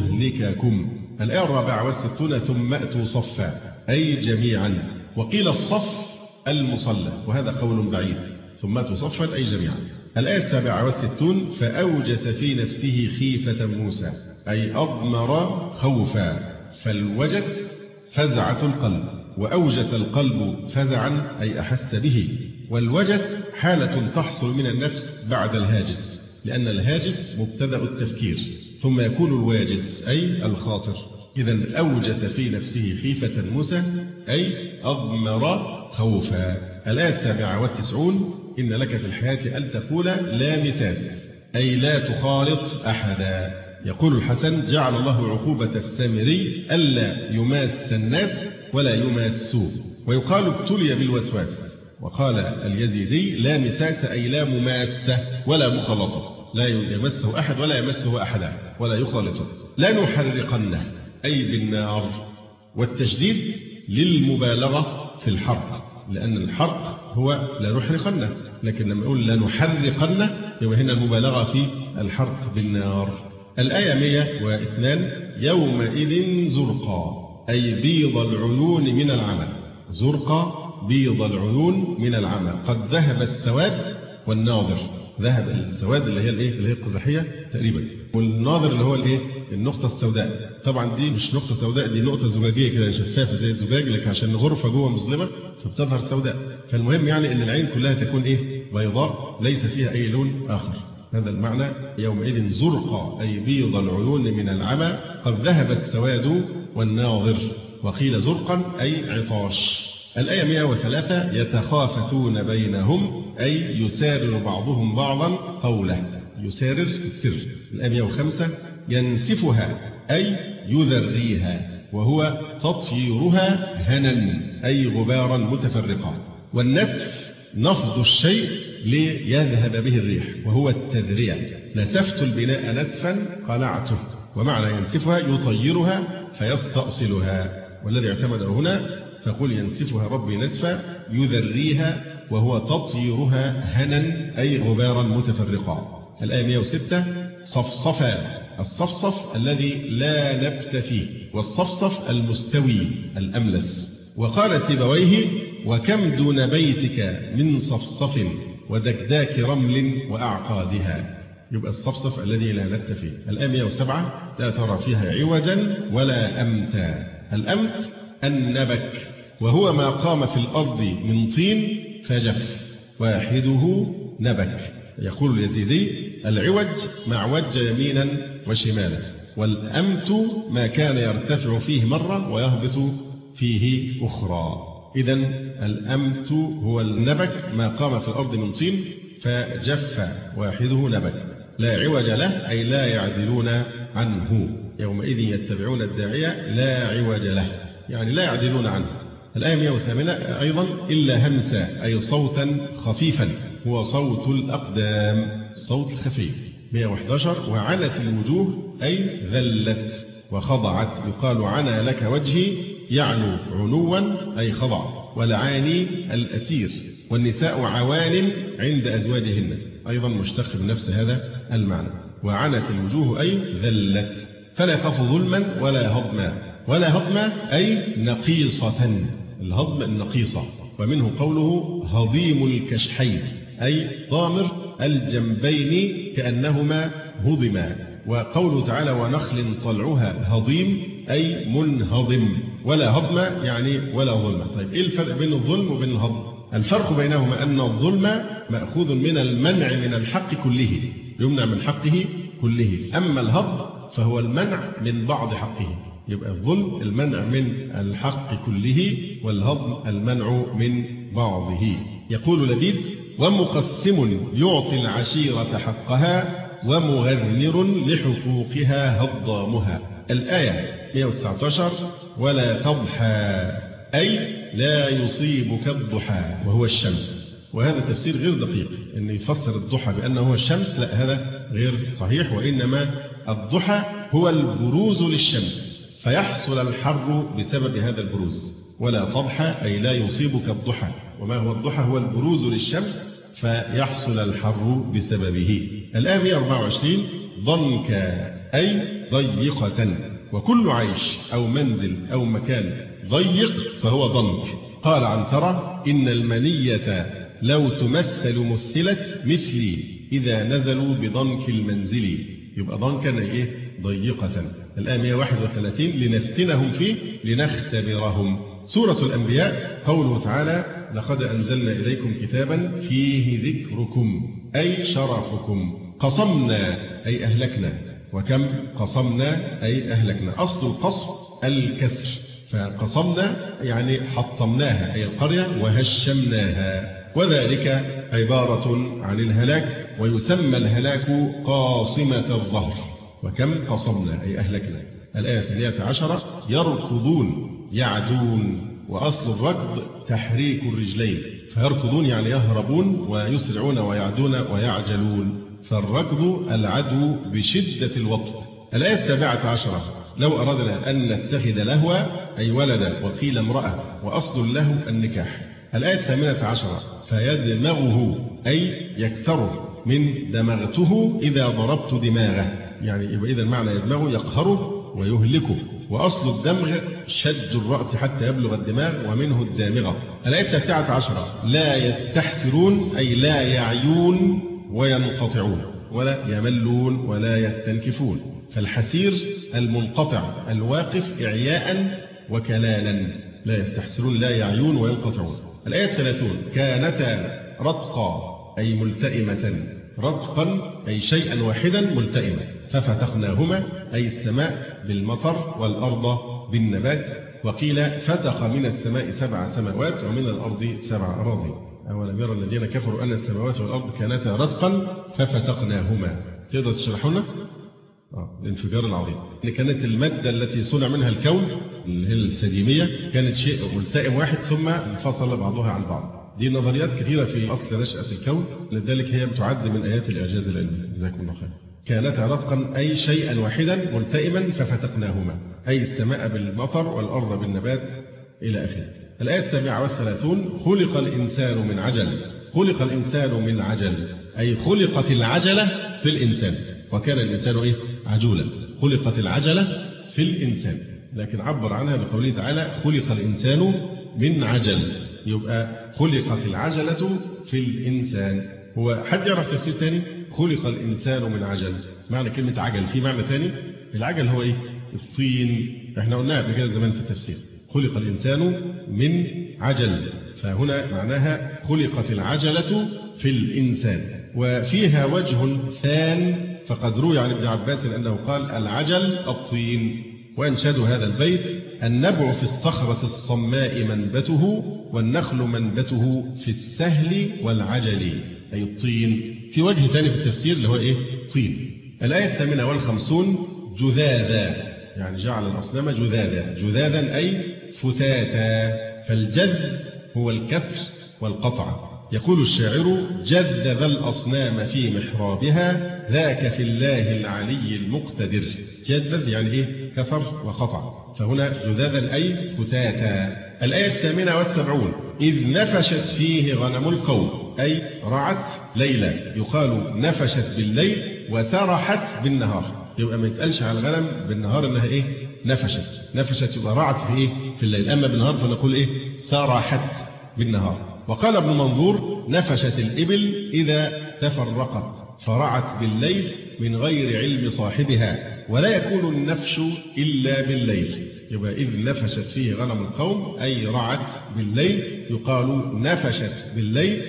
يهلككم. الآية الرابعة والستون ثم أتوا صفا أي جميعا، وقيل الصف المصلى، وهذا قول بعيد، ثم أتوا صفا أي جميعا. الآية السابعة والستون فأوجس في نفسه خيفة موسى أي أضمر خوفا. فالوجس فزعة القلب، وأوجس القلب فزعا أي أحس به. والوجس حالة تحصل من النفس بعد الهاجس، لأن الهاجس مبتدأ التفكير، ثم يكون الواجس أي الخاطر. إذا أوجس في نفسه خيفة موسى أي أضمر خوفا. الآية السابعة والتسعون إن لك في الحياة أن تقول لا مساس أي لا تخالط أحدا. يقول الحسن: جعل الله عقوبة السامري ألا يماس الناس ولا يماسوه. ويقال: ابتلي بالوسواس. وقال اليزيدي: لا مساس أي لا مماسة ولا مخالطة، لا يمسه أحد ولا يمسه أحدا ولا يخالطه. لا نحرقنه أي بالنار، والتشديد للمبالغة في الحرق، لأن الحرق هو لا نحرقنه، لكن لما يقول لا نحرقنه يبقى هنا المبالغة في الحرق بالنار. الآية مئة واثنين: يومئذ زرقا أي بيض العيون من العمى. زرقا بيض العيون من العمى، قد ذهب السواد والناظر. ذهب السواد اللي هي الايه اللي هي القزحيه تقريبا، والناظر اللي هو الايه النقطه السوداء. طبعا دي مش نقطه سوداء، دي نقطه زجاجيه كده شفافه زي الزجاج، لكن عشان الغرفه جوه مظلمه فبتظهر سوداء. فالمهم يعني ان العين كلها تكون ايه بيضاء ليس فيها اي لون اخر. هذا المعنى يومئذ زرقا أي بيض العيون من العمى، قد ذهب السواد والناظر. وقيل زرقا أي عطاش. الآية مئة وثلاثة: يتخافتون بينهم أي يسارر بعضهم بعضا قوله. يسارر السر. الآية مئة وخمسة: ينسفها أي يذريها، وهو تطييرها هنا أي غبارا متفرقا. والنسف نفض الشيء ليذهب به الريح، وهو التذرية. نسفت البناء نسفا قلعته. ومعنى ينسفها يطيرها فيستأصلها، والذي اعتمد هنا فقل ينسفها ربي نسفا يذريها، وهو تطيرها هنا أي غبارا متفرقا. الآية مئة وستة: صفصفا. الصفصف الذي لا نبت فيه، والصفصف المستوي الأملس. وقال سيبويه: وكم دون بيتك من صفصف ودكداك رمل وأعقادها. يبقى الصفصف الذي لا نبت فيه. الآية مئة وسبعة: لا ترى فيها عوجا ولا أمتا. الأمت النبك، وهو ما قام في الأرض من طين فجف، واحده نبك. يقول اليزيدي: العوج ما عوج يمينا وشمالا، والأمت ما كان يرتفع فيه مرة ويهبط فيه أخرى. إذن الأمت هو النبك ما قام في الأرض من طين فجف، واحده نبك. لا عوج له أي لا يعدلون عنه. يومئذ يتبعون الداعية لا عوج له، يعني لا يعدلون عنه. الآية مئة وثمانية أيضا: إلا همسا أي صوتا خفيفا، هو صوت الأقدام، صوت الخفيف. مئة وأحد عشر: وعنت الوجوه أي ذلت وخضعت. يقال عنا لك وجهي يعنو عنوا أي خضع، والعاني الأسير. والنساء عوان عند أزواجهن، أيضا مشتق بنفس هذا المعنى. وعنت الوجوه أي ذلت. فلا يخاف ظلما ولا هضما. ولا هضما أي نقيصة، الهضم النقيصة. ومنه قوله هضيم الكشحين أي ضامر الجنبين كأنهما هضما. وقوله تعالى ونخل طلعها هضيم أي منهضم. ولا هضم يعني ولا ظلم. طيب إيه الفرق بين الظلم وبين الهضم؟ الفرق بينهما أن الظلم مأخوذ من المنع من الحق كله، يمنع من حقه كله. أما الهضم فهو المنع من بعض حقه. يبقى الظلم المنع من الحق كله، والهضم المنع من بعضه. يقول لبيد: ومقسم يعطي العشيرة حقها، ومغذر لحقوقها هضامها. الآية مئة وتسعة عشر: ولا تضحى أي لا يصيبك الضحى، وهو الشمس. وهذا تفسير غير دقيق، أن يفسر الضحى بأنه هو الشمس، لا، هذا غير صحيح. وإنما الضحى هو البروز للشمس، فيحصل الحر بسبب هذا البروز. ولا تضحى أي لا يصيبك الضحى. وما هو الضحى؟ هو البروز للشمس فيحصل الحر بسببه. الآية مئة وأربعة وعشرين: ضنك أي ضيقة. وكل عيش أو منزل أو مكان ضيق فهو ضنك. قال عنترة: إن المنية لو تمثل مثلت مثلي إذا نزلوا بضنك المنزل. يبقى ضنكا إيه؟ ضيقة. الآية مئة وواحد وثلاثين: لنفتنهم فيه لنختبرهم. سورة الأنبياء قوله تعالى: لقد أنزلنا إليكم كتابا فيه ذكركم أي شرفكم. قصمنا أي أهلكنا. وكم قصمنا أي أهلكنا. أصل القصم الكسر، فقصمنا يعني حطمناها أي القرية وهشمناها، وذلك عبارة عن الهلاك. ويسمى الهلاك قاصمة الظهر، وكم قصمنا أي أهلكنا. الآية الثانية عشرة يركضون يعدون، وأصل الركض تحريك الرجلين، فيركضون يعني يهربون ويسرعون ويعدون ويعجلون، فالركض العدو بشدة الوطء. الآية السابعة عشرة لو أردنا أن نتخذ لهوا أي ولدا وقيل امرأة، وأصل اللهو النكاح. الآية الثامنة عشرة فيدمغه أي يكسره، من دمغته إذا ضربت دماغه، يعني يبقى إذا معنى يدمغه يقهره ويهلكه، وأصل الدمغ شد الرأس حتى يبلغ الدماغ ومنه الدامغة. الآية التاسعة عشرة لا يستحسرون أي لا يعيون وينقطعون، ولا يملون ولا يستنكفون، فالحسير المنقطع الواقف إعياء وكلالا، لا يستحسرون لا يعيون وينقطعون. الآية الثلاثون كانتا رتقا أي ملتئمة، رتقا أي شيئا واحدا ملتئما، ففتقناهما أي السماء بالمطر والأرض بالنبات، وقيل فتق من السماء سبع سماوات ومن الأرض سبع أراضي. أولم يرى الذين كفروا أن السماوات والأرض كانتا رتقا ففتقناهما. تقدر تشرحوا لنا؟ آه. الانفجار العظيم، إن كانت المادة التي صنع منها الكون اللي هي السديمية كانت شيء ملتئم واحد ثم انفصل بعضها عن بعض. دي نظريات كثيرة في أصل نشأة الكون، لذلك هي بتعد من آيات الإعجاز العلمي. جزاكم الله خير. كانتا رتقا أي شيئا واحدا ملتئما ففتقناهما أي السماء بالمطر والأرض بالنبات إلى آخره. الآية السابعة والثلاثون خلق الإنسان من عجل. خلق الإنسان من عجل أي خلقت العجلة في الإنسان، وكان الإنسان إيه؟ عجولا. خلقت العجلة في الإنسان، لكن عبر عنها بقوله تعالى خلق الإنسان من عجل، يبقى خلقت العجلة في الإنسان. هو حد يعرف تفسير ثاني؟ خلق الإنسان من عجل، معنى كلمة عجل في معنى ثاني. العجل هو إيه؟ الطين، احنا قلناها قبل كده زمان في التفسير. خلق الإنسان من عجل، فهنا معناها خلقت العجلة في الإنسان. وفيها وجه ثان، فقد روي عن ابن عباس أنه قال العجل الطين. وأنشدوا هذا البيت النبع في الصخرة الصماء منبته، والنخل منبته في السهل والعجل أي الطين. في وجه ثاني في التفسير اللي هو إيه؟ طين. الآية الثامنة والخمسون جذاذا يعني جعل الأصنام جذاذا. جذاذا أي فتاتا، فالجذ هو الكسر والقطع. يقول الشاعر جذذ الأصنام في محرابها ذاك في الله العلي المقتدر. جذذ يعني إيه؟ كسر وقطع، فهنا جذاذا أي فتاتا. الآية الثامنة والسبعون إذ نفشت فيه غنم القوم أي رعت ليلا، يقال نفشت بالليل وسرحت بالنهار، يبقى ما يتقالش على الغنم بالنهار إنها إيه؟ نفشت. نفشت يبقى رعت في إيه؟ في الليل، أما بالنهار فنقول إيه؟ سرحت بالنهار. وقال ابن منظور نفشت الإبل إذا تفرقت فرعت بالليل من غير علم صاحبها، ولا يكون النفش إلا بالليل. يبقى إذ نفشت فيه غنم القوم أي رعت بالليل، يقال نفشت بالليل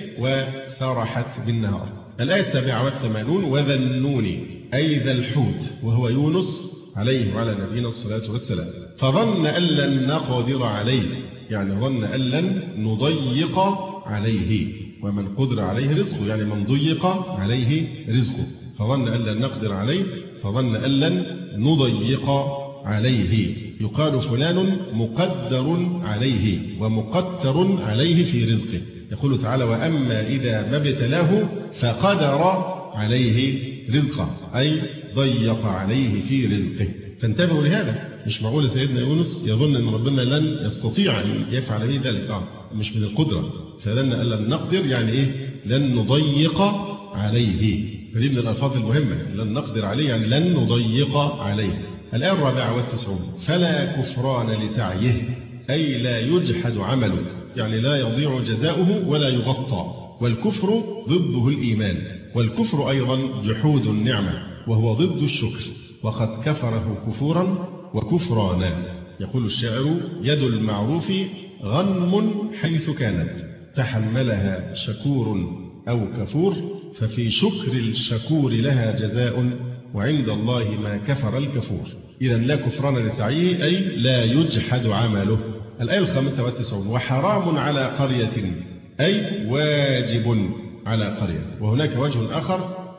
وسرحت بالنهار. الآية السابعة والثمانون وذا النون أي ذا الحوت، وهو يونس عليه وعلى نبينا الصلاة والسلام. فظن أن لن نقدر عليه، يعني ظن أن لن نضيق عليه، ومن قدر عليه رزقه يعني من ضيق عليه رزقه. فظن أن لن نقدر عليه، فظن أن لن نضيق عليه. يقال فلان مقدر عليه ومقتر عليه في رزقه. يقول تعالى وأما إذا ما ابتلاه فقدر عليه رزقه أي ضيق عليه في رزقه. فانتبهوا لهذا، مش معقول سيدنا يونس يظن أن ربنا لن يستطيع أن يفعل به ذلك، آه مش من القدرة. فلن لن نقدر يعني إيه؟ لن نضيق عليه، فدي من الألفاظ المهمة. لن نقدر عليه يعني لن نضيق عليه. الآية الرابعة والتسعون فلا كفران لسعيه أي لا يجحد عمله، يعني لا يضيع جزاؤه ولا يغطى. والكفر ضده الإيمان، والكفر أيضا جحود النعمة وهو ضد الشكر، وقد كفره كفورا وكفرانا. يقول الشاعر يد المعروف غنم حيث كانت تحملها شكور أو كفور، ففي شكر الشكور لها جزاء وعند الله ما كفر الكفور. إذا لا كفران لسعيه أي لا يجحد عمله. الآية الخامسة والتسعون وحرام على قرية أي واجب على قرية. وهناك وجه آخر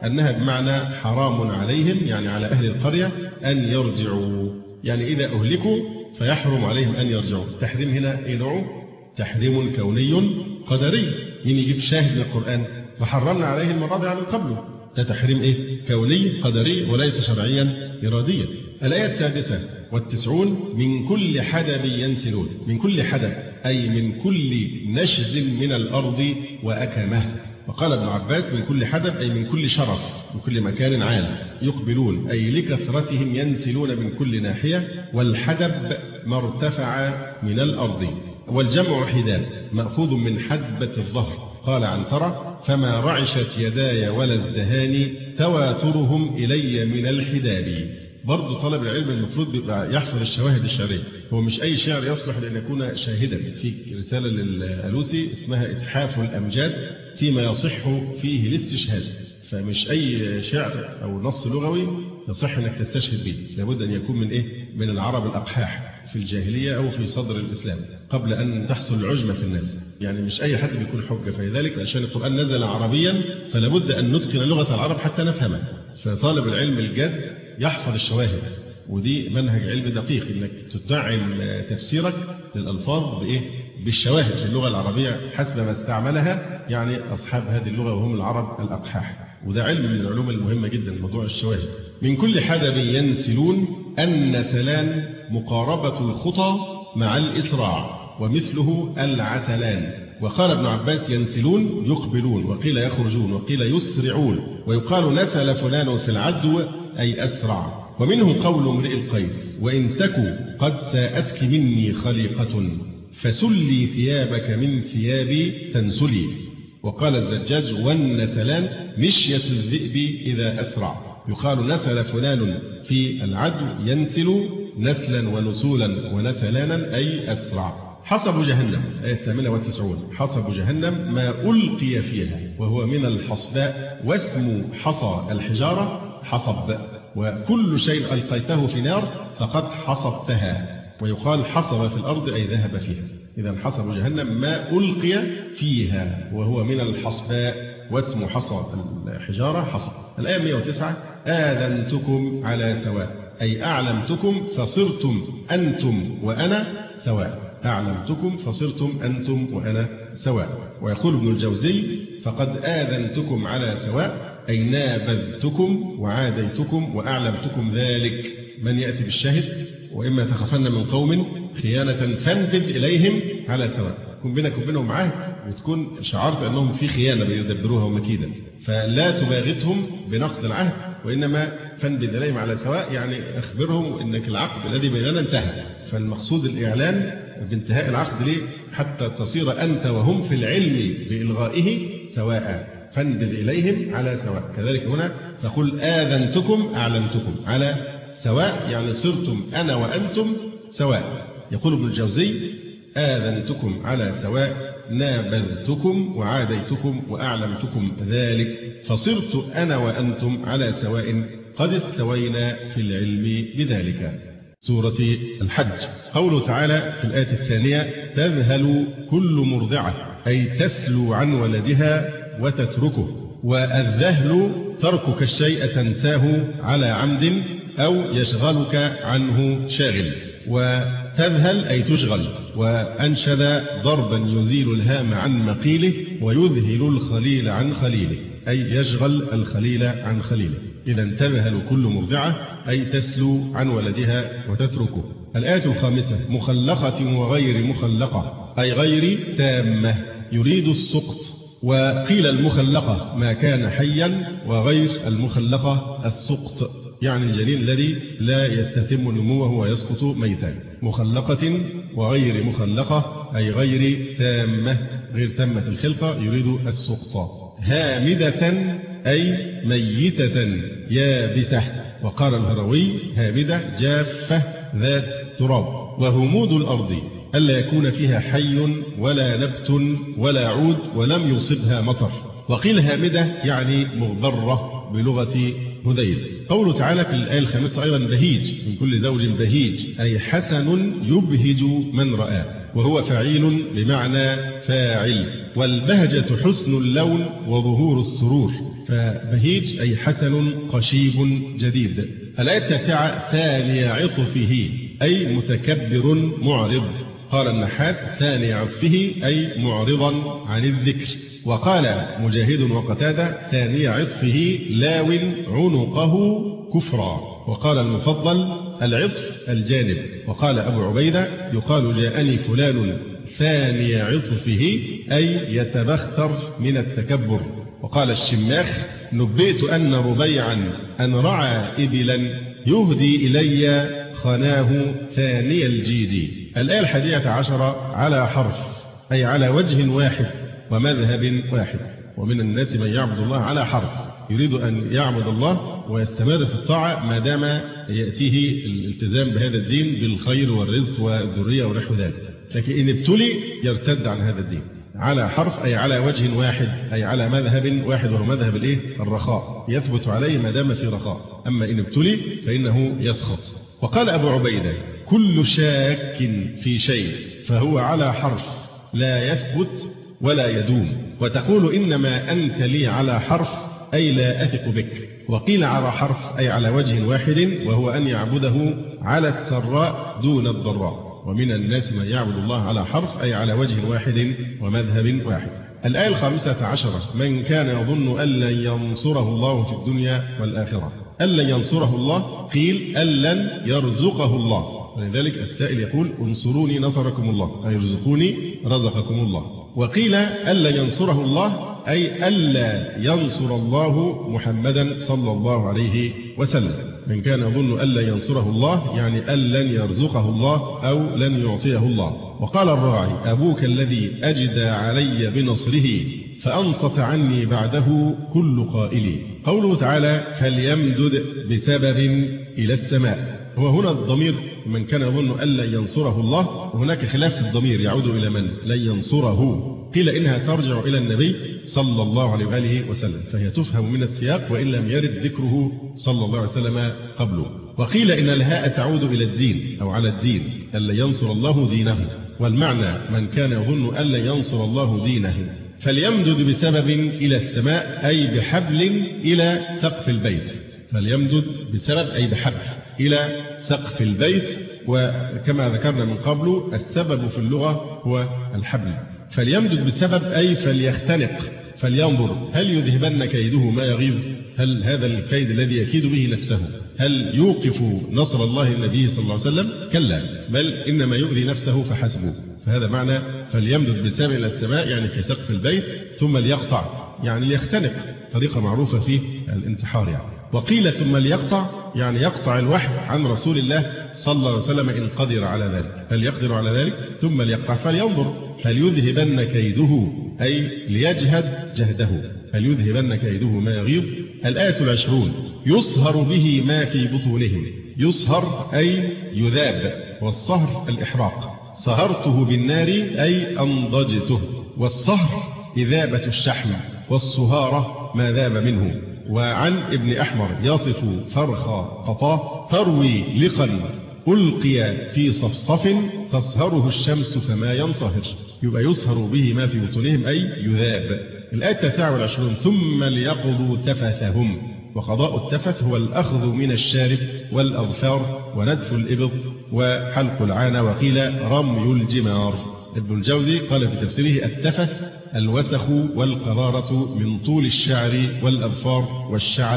أنها بمعنى حرام عليهم، يعني على أهل القرية أن يرجعوا، يعني إذا أهلكوا فيحرم عليهم أن يرجعوا. التحريم هنا إيه نوعه؟ تحريم كوني قدري. مين يجيب شاهد من القرآن؟ وحرمنا عليه المرة دي على قبله. ده تحريم إيه؟ كوني قدري وليس شرعيا إراديا. الآية السادسة والتسعون: من كل حدب ينسلون. من كل حدب أي من كل نشز من الأرض وأكمه. وقال ابن عباس: من كل حدب أي من كل شرف، من كل مكان عال. يقبلون أي لكثرتهم ينسلون من كل ناحية. والحدب ما ارتفع من الأرض. والجمع حداب مأخوذ من حدبة الظهر. قال عنترة: فما رعشت يداي ولا الدهان تواترهم إلي من الحداب. برضو طالب العلم المفروض بيبقى يحفظ الشواهد الشعرية. هو مش أي شعر يصلح لأن يكون شاهدا. في رسالة للألوسي اسمها إتحاف الأمجاد فيما يصح فيه الاستشهاد. فمش أي شعر أو نص لغوي يصح أنك تستشهد به، لابد أن يكون من إيه؟ من العرب الأقحاح في الجاهلية أو في صدر الإسلام قبل أن تحصل العجمة في الناس. يعني مش أي حد بيكون حجة. فلذلك عشان القرآن نزل عربيا فلابد أن نتقن لغة العرب حتى نفهمها. فطالب العلم الجد يحفظ الشواهد، ودي منهج علم دقيق انك تدعم تفسيرك للألفاظ بإيه؟ بالشواهد في اللغة العربية حسب ما استعملها يعني أصحاب هذه اللغة وهم العرب الأقحاح. وده علم من العلوم المهمة جدا موضوع الشواهد. من كل حدب ينسلون. النسلان مقاربة الخطى مع الإسراع، ومثله العسلان. وقال ابن عباس: ينسلون يقبلون، وقيل يخرجون، وقيل يسرعون. ويقال نسل فلان في العدو أي أسرع. ومنه قول امرئ القيس: وإن تك قد ساءتك مني خليقة فسلي ثيابك من ثيابي تنسلي. وقال الزجاج: والنسلان مشية الذئب إذا أسرع. يقال نسل فلان في العدو ينسل نسلا ونسولا ونسلانا أي أسرع. حصب جهنم آية الثامنة والتسعون: حصب جهنم ما ألقي فيها، وهو من الحصباء، واسم حصى الحجارة حصب. وكل شيء ألقيته في نار فقد حصبتها. ويقال حصب في الأرض أي ذهب فيها. إذا حصب جهنم ما ألقي فيها، وهو من الحصباء، واسم حصى الحجارة حصب. الآية مئة وتسعة: آذنتكم على سواء أي أعلمتكم فصرتم أنتم وأنا سواء. أعلمتكم فصرتم أنتم وأنا سواء. ويقول ابن الجوزي: فقد آذنتكم على سواء أي نابذتكم وعاديتكم وأعلمتكم ذلك. من يأتي بالشاهد: وإما تخافن من قوم خيانة فانبذ إليهم على سواء. يكون بينك وبينهم عهد وتكون شعرت أنهم في خيانة بيدبروها ومكيدا، فلا تباغتهم بنقض العهد، وإنما فانبذ إليهم على سواء، يعني أخبرهم أنك العقد الذي بيننا انتهى. فالمقصود الإعلان بانتهاء العقد ليه؟ حتى تصير أنت وهم في العلم بإلغائه سواء. فانبذ إليهم على سواء. كذلك هنا تقول آذنتكم أعلمتكم على سواء، يعني صرتم أنا وأنتم سواء. يقول ابن الجوزي: آذنتكم على سواء نابذتكم وعاديتكم وأعلمتكم ذلك، فصرت أنا وأنتم على سواء قد استوينا في العلم بذلك. سورة الحج. قوله تعالى في الآية الثانية: تذهل كل مرضعة أي تسلو عن ولدها وتتركه. والذهل تركك الشيء تنساه على عمد أو يشغلك عنه شاغل. وتذهل أي تشغل. وأنشد ضربا يزيل الهام عن مقيله ويذهل الخليل عن خليله أي يشغل الخليل عن خليله. إذا تذهل كل مرضعة أي تسلو عن ولدها وتتركه. الآية الخامسة: مخلقة وغير مخلقة أي غير تامة يريد السقط. وقيل المخلقة ما كان حيا، وغير المخلقة السقط يعني الجنين الذي لا يستتم نموه ويسقط ميتا. مخلقة وغير مخلقة أي غير تامة، غير تامة الخلقة يريد السقط. هامدة أي ميتة يابسة. وقال الهروي: هامدة جافة ذات تراب. وهمود الأرض ألا يكون فيها حي ولا نبت ولا عود ولم يصبها مطر. وقيل هامدة يعني مغبرة بلغة هذيل. قوله تعالى في الآية الخامسة أيضا: بهيج من كل زوج بهيج أي حسن يبهج من رآه، وهو فعيل بمعنى فاعل. والبهجة حسن اللون وظهور السرور، فبهيج أي حسن قشيب جديد. الآية التاسعة ثاني عطفه أي متكبر معرض. قال النحاس ثاني عطفه أي معرضا عن الذكر. وقال مجاهد وقتادة ثاني عطفه لاو عنقه كفرا. وقال المفضل العطف الجانب. وقال أبو عبيدة يقال جاءني فلان ثاني عطفه أي يتبختر من التكبر. وقال الشماخ نبئت أن ربيعا أن رعى إبلا يهدي إلي خناه ثاني الجيد. الآية الحادية عشرة على حرف أي على وجه واحد ومذهب واحد. ومن الناس من يعبد الله على حرف، يريد أن يعبد الله ويستمر في الطاعة ما دام يأتيه الالتزام بهذا الدين بالخير والرزق والذرية ونحو ذلك، لكن إن ابتلي يرتد عن هذا الدين. على حرف أي على وجه واحد أي على مذهب واحد، وهو مذهب الإيه؟ الرخاء، يثبت عليه ما دام في رخاء، أما إن ابتلي فإنه يسخط. وقال أبو عبيدة كل شاك في شيء فهو على حرف لا يثبت ولا يدوم. وتقول إنما أنت لي على حرف أي لا أثق بك. وقيل على حرف أي على وجه واحد، وهو أن يعبده على السراء دون الضراء. ومن الناس من يعبد الله على حرف أي على وجه واحد ومذهب واحد. الآية الخامسة عشرة من كان يظن أن لن ينصره الله في الدنيا والآخرة. أن لن ينصره الله قيل أن لن يرزقه الله، ولذلك السائل يقول انصروني نصركم الله أي ارزقوني رزقكم الله. وقيل أن لن ينصره الله أي ألا ينصر الله محمدا صلى الله عليه وسلم. من كان يظن أن لن ينصره الله يعني أن لن يرزقه الله أو لن يعطيه الله. وقال الراعي أبوك الذي أجدى علي بنصره فأنصت عني بعده كل قائل. قوله تعالى فليمدد بسبب إلى السماء. هو هنا الضمير من كان يظن أن لن ينصره الله، وهناك خلاف في الضمير يعود إلى من لن ينصره. قيل إنها ترجع إلى النبي صلى الله عليه وآله وسلم، فهي تفهم من السياق وإن لم يرد ذكره صلى الله عليه وسلم قبله. وقيل إن الهاء تعود إلى الدين أو على الدين أن لن ينصر الله دينه، والمعنى من كان يظن أن لن ينصر الله دينه. فليمدد بسبب إلى السماء أي بحبل إلى سقف البيت. فليمدد بسبب أي بحبل إلى سقف البيت. وكما ذكرنا من قبل السبب في اللغة هو الحبل. فليمدد بسبب أي فليختنق، فلينظر هل يذهبن كيده ما يغيظ، هل هذا الكيد الذي يكيد به نفسه هل يوقف نصر الله النبي صلى الله عليه وسلم؟ كلا، بل إنما يؤذي نفسه فحسبه. فهذا معنى فليمدد بسبب إلى السماء يعني في سقف البيت، ثم ليقطع يعني ليختنق، طريقة معروفة في الانتحار يعني. وقيل ثم ليقطع يعني يقطع الوحي عن رسول الله صلى الله عليه وسلم إن قدر على ذلك. هل يقدر على ذلك؟ ثم ليقطع فلينظر هل يذهبن كيده أي ليجهد جهده، هل يذهبن كيده ما يغيظ. الآية العشرون يصهر به ما في بطونهم. يصهر أي يذاب، والصهر الإحراق. صهرته بالنار أي أنضجته. والصهر إذابة الشحم، والصهارة ما ذاب منه. وعن ابن أحمر يصف فرخ قطاه تروي لقا ألقي في صفصف تصهره الشمس فما ينصهر. يبقى يصهر به ما في بطونهم أي يذاب. الآية التاسعة والعشرون ثم ليقضوا تفثهم. وقضاء التفث هو الأخذ من الشارب والأظفار ونتف الإبط وحلق العانة. وقيل رمي الجمار. ابن الجوزي قال في تفسيره التفث الوسخ والقرارة من طول الشعر والأظفار والشعث،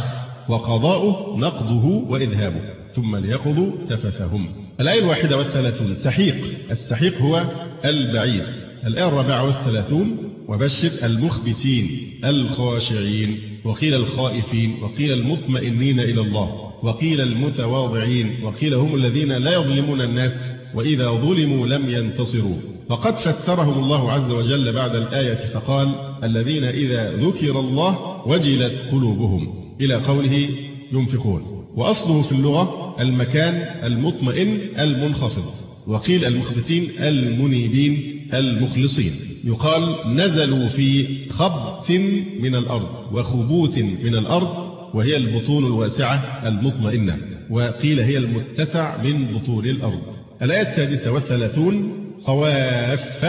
وقضاؤه نقضه وإذهابه. ثم ليقضوا تفثهم. الآية الواحدة والثلاثون سحيق. السحيق هو البعيد. الآية الرابعة والثلاثون وبشر المخبتين الخاشعين. وقيل الخائفين، وقيل المطمئنين إلى الله، وقيل المتواضعين، وقيل هم الذين لا يظلمون الناس وإذا ظلموا لم ينتصروا. وقد فسرهم الله عز وجل بعد الآية فقال الذين إذا ذكر الله وجلت قلوبهم إلى قوله ينفقون. وأصله في اللغة المكان المطمئن المنخفض. وقيل المخبتين المنيبين المخلصين. يقال نزلوا في خبط من الأرض وخبوت من الأرض، وهي البطون الواسعة المطمئنة. وقيل هي المتسع من بطون الأرض. الآية السادسة والثلاثون صواف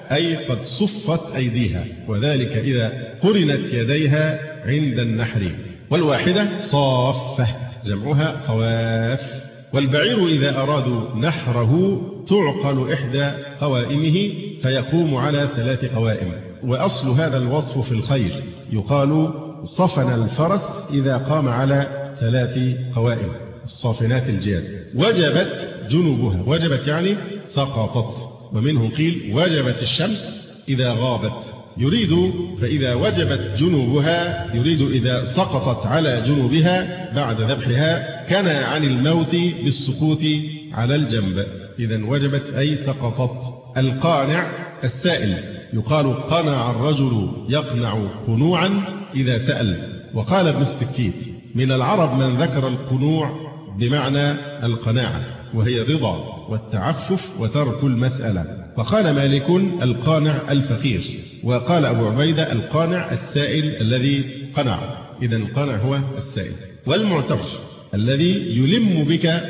أي قد صفت أيديها، وذلك إذا قرنت يديها عند النحر. والواحدة صافة جمعها صواف. والبعير إذا أرادوا نحره تعقل إحدى قوائمه فيقوم على ثلاث قوائم. وأصل هذا الوصف في الخيل يقال صفن الفرس إذا قام على ثلاث قوائم الصافنات الجياد. وجبت جنوبها، وجبت يعني سقطت. ومنه قيل وجبت الشمس إذا غابت، يريد فإذا وجبت جنوبها يريد إذا سقطت على جنوبها بعد ذبحها كان عن الموت بالسقوط على الجنب. إذا وجبت أي سقطت. القانع السائل يقال قنع الرجل يقنع قنوعا إذا سأل. وقال ابن السكيت من العرب من ذكر القنوع بمعنى القناعة، وهي الرضا والتعفف وترك المسألة. وقال مالك القانع الفقير. وقال أبو عبيدة القانع السائل الذي قنع. إذا القانع هو السائل. والمعتر الذي يلم بك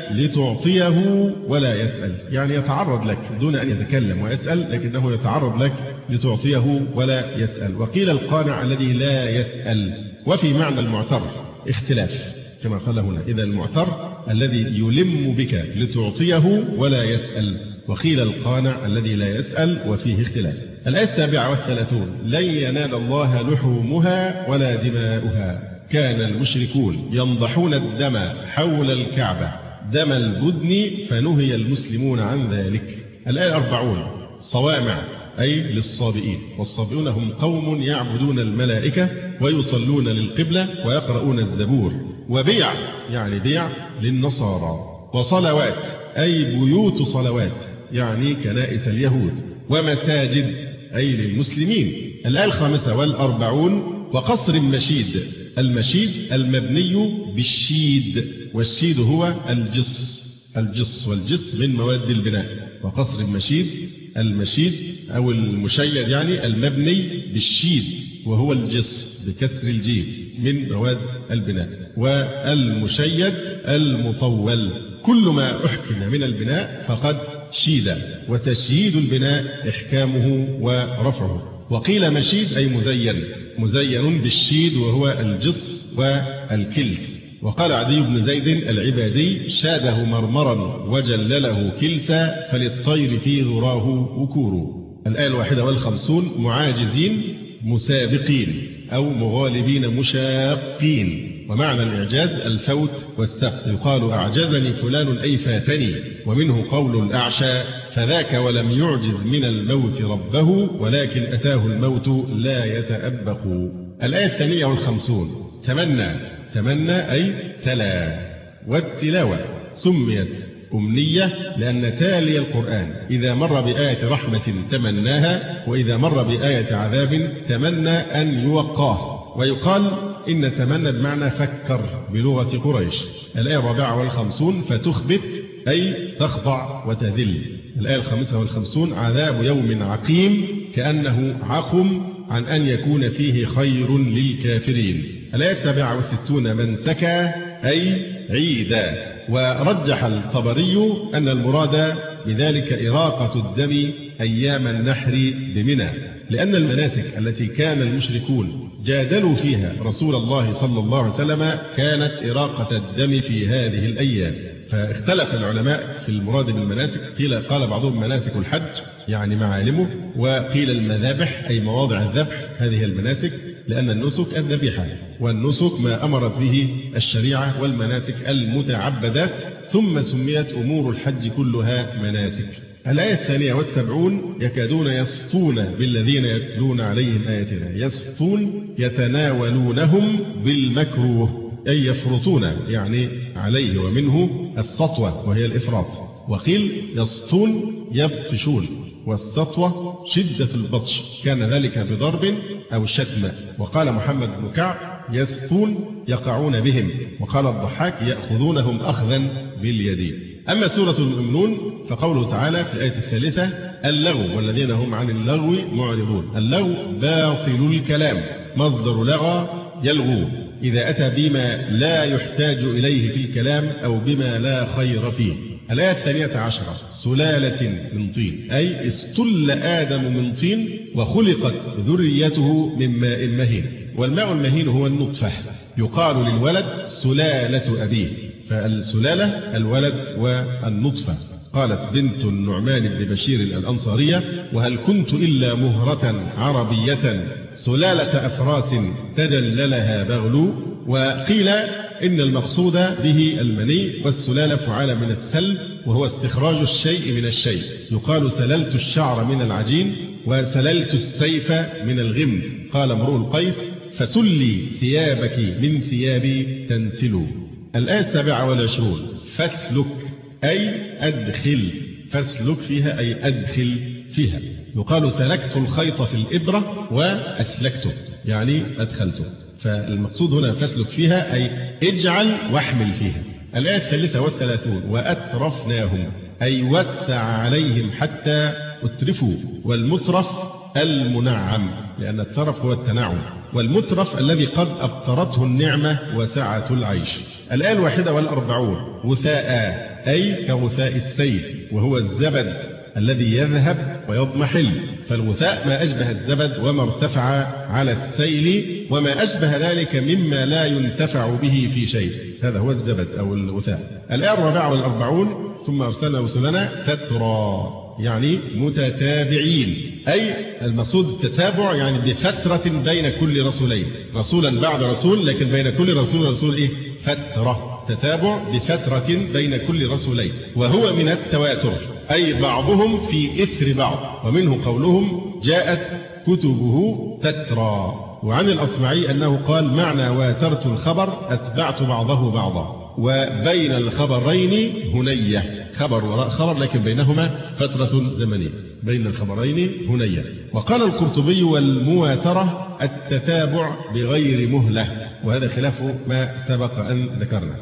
لتعطيه ولا يسأل، يعني يتعرض لك دون أن يتكلم ويسأل، لكنه يتعرض لك لتعطيه ولا يسأل. وقيل القانع الذي لا يسأل. وفي معنى المعتر اختلاف كما قال هنا، إذا المعتر الذي يلم بك لتعطيه ولا يسأل. وقيل القانع الذي لا يسأل، وفيه اختلاف. الآية السابعة والثلاثون لن ينال الله لحومها ولا دماؤها. كان المشركون ينضحون الدم حول الكعبة دم البدن فنهي المسلمون عن ذلك. الآية الأربعون صوامع أي للصابئين. والصابئون هم قوم يعبدون الملائكة ويصلون للقبلة ويقرؤون الزبور. وبيع يعني بيع للنصارى. وصلوات أي بيوت صلوات يعني كنائس اليهود. ومساجد أي للمسلمين. الآية الخامسة والأربعون وقصر مشيد. المشيد المبني بالشيد، والشيد هو الجص. الجص والجص من مواد البناء. وقصر المشيد المشيد أو المشيد يعني المبني بالشيد، وهو الجص بكسر الجيم من مواد البناء. والمشيد المطول. كل ما أحكم من البناء فقد شيد. وتشييد البناء إحكامه ورفعه. وقيل مشيد أي مزين، مزين بالشيد وهو الجص والكلس. وقال عدي بن زيد العبادي شاده مرمرا وجلله كلسا فللطير في ذراه وكور. الآية الواحدة والخمسون معاجزين مسابقين أو مغالبين مشاقين. ومعنى الإعجاز الفوت والسبق. يقال أعجزني فلان أي فاتني. ومنه قول الأعشى فذاك ولم يعجز من الموت ربه ولكن أتاه الموت لا يتأبق. الآية الثانية والخمسون تمنى. تمنى أي تلا. والتلاوة سميت أمنية لأن تالي القرآن إذا مر بآية رحمة تمناها، وإذا مر بآية عذاب تمنى أن يوقاه. ويقال إن تمنى بمعنى فكر بلغة قريش. الآية الرابعة والخمسون فتخبت أي تخضع وتذل. الآية الخامسة والخمسون عذاب يوم عقيم كأنه عقم عن أن يكون فيه خير للكافرين. الآية السابعة والستون منسكا أي عيدا. ورجح الطبري أن المراد بذلك إراقة الدم أيام النحر بمنى، لأن المناسك التي كان المشركون جادلوا فيها رسول الله صلى الله عليه وسلم كانت إراقة الدم في هذه الأيام. فاختلف العلماء في المراد بالمناسك. قيل قال بعضهم مناسك الحج يعني معالمه، وقيل المذابح أي مواضع الذبح هذه المناسك، لأن النسك الذبيحة، والنسك ما أمرت به الشريعة، والمناسك المتعبدات، ثم سميت أمور الحج كلها مناسك. الآية الثانية والسبعون يكادون يسطون بالذين يتلون عليهم آياتنا. يسطون يتناولونهم بالمكروه أي يفرطون يعني عليه، ومنه السطوة وهي الإفراط. وقيل يسطون يبطشون، والسطوة شدة البطش كان ذلك بضرب أو شتم. وقال محمد بن كعب يسطون يقعون بهم. وقال الضحاك يأخذونهم أخذا باليدين. أما سورة المؤمنون فقوله تعالى في الآية الثالثة اللغو والذين هم عن اللغو معرضون. اللغو باطل الكلام، مصدر لغى يلغو إذا أتى بما لا يحتاج إليه في الكلام أو بما لا خير فيه. الآية الثانية عشرة سلالة من طين، أي استل آدم من طين وخلقت ذريته من ماء مهين. والماء المهين هو النطفة، يقال للولد سلالة أبيه، فالسلالة الولد والنطفة. قالت بنت النعمان بن بشير الأنصارية وهل كنت إلا مهرة عربية سلالة أفراس تجللها بغل. وقيل إن المقصود به المني، والسلالة فعال من السل وهو استخراج الشيء من الشيء. يقال سللت الشعر من العجين وسللت السيف من الغمد. قال امرؤ القيس فسلي ثيابك من ثيابي تنسل. الآية السابعة والعشرون فاسلك أي أدخل، فاسلك فيها أي أدخل فيها. يقال سلكت الخيط في الإبرة وأسلكته، يعني أدخلته. فالمقصود هنا فاسلك فيها أي اجعل واحمل فيها. الآية الثالثة والثلاثون وأترفناهم أي وسع عليهم حتى أترفوا. والمترف المنعم، لأن الترف هو التنعم، والمترف الذي قد أبطرته النعمة وسعة العيش. الآية الواحدة والأربعون وثاء أي كغثاء السيل، وهو الزبد الذي يذهب ويضمحل. فالغثاء ما أشبه الزبد وما ارتفع على السيل وما أشبه ذلك مما لا ينتفع به في شيء، هذا هو الزبد أو الغثاء. الآية الرابعة والأربعون ثم أرسلنا رسلنا تترى يعني متتابعين، أي المقصود التتابع يعني بفترة بين كل رسولين، رسولا بعد رسول، لكن بين كل رسول ورسول إيه؟ فترة، تتابع بفترة بين كل رسولين. وهو من التواتر أي بعضهم في إثر بعض، ومنه قولهم جاءت كتبه تترى. وعن الأصمعي أنه قال معنى واترت الخبر أتبعت بعضه بعضا. وبين الخبرين هنية، خبر وراء خبر لكن بينهما فترة زمنية، بين الخبرين هنية. وقال القرطبي والمواترة التتابع بغير مهلة، وهذا خلاف ما سبق أن ذكرنا.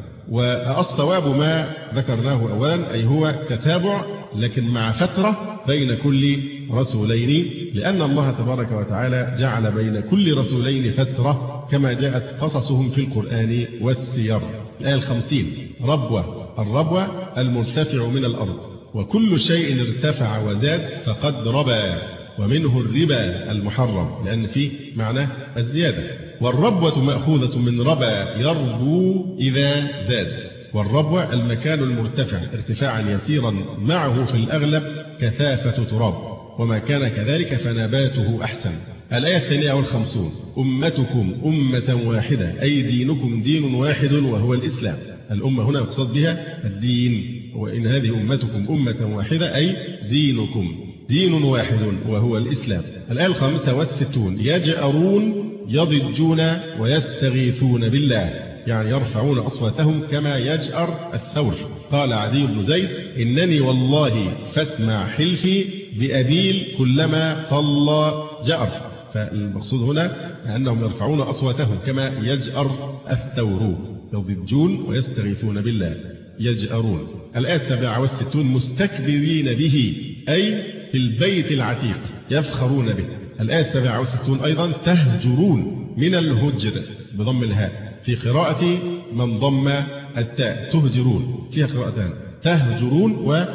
والصواب ما ذكرناه أولا، أي هو تتابع لكن مع فترة بين كل رسولين، لأن الله تبارك وتعالى جعل بين كل رسولين فترة كما جاءت قصصهم في القرآن والسير. الآية الخمسين ربوة، الربوة المرتفع من الأرض، وكل شيء ارتفع وزاد فقد ربى، ومنه الربا المحرم لأن فيه معنى الزيادة. والربوة مأخوذة من ربى يربو إذا زاد، والربوة المكان المرتفع ارتفاعا يسيرا معه في الأغلب كثافة تراب، وما كان كذلك فنباته أحسن. الآية الثانية والخمسون أمتكم أمة واحدة أي دينكم دين واحد وهو الإسلام. الأمة هنا يقصد بها الدين، وإن هذه أمتكم أمة واحدة أي دينكم دين واحد وهو الإسلام. الآية الخامسة والستون يجأرون يضجون ويستغيثون بالله، يعني يرفعون أصواتهم كما يجأر الثور. قال عدي بن زيد إنني والله فاسمع حلفي بأبيل كلما صلى جأر. فالمقصود هنا أنهم يرفعون أصواتهم كما يجأر الثور، يضجون ويستغيثون بالله يجأرون. الآية السابعة والستون مستكبرين به أي في البيت العتيق يفخرون به. الآية السابعة والستون أيضا تهجرون من الهجر بضم الهاء، في قراءة من ضم التاء تهجرون، فيها قراءتان تهجرون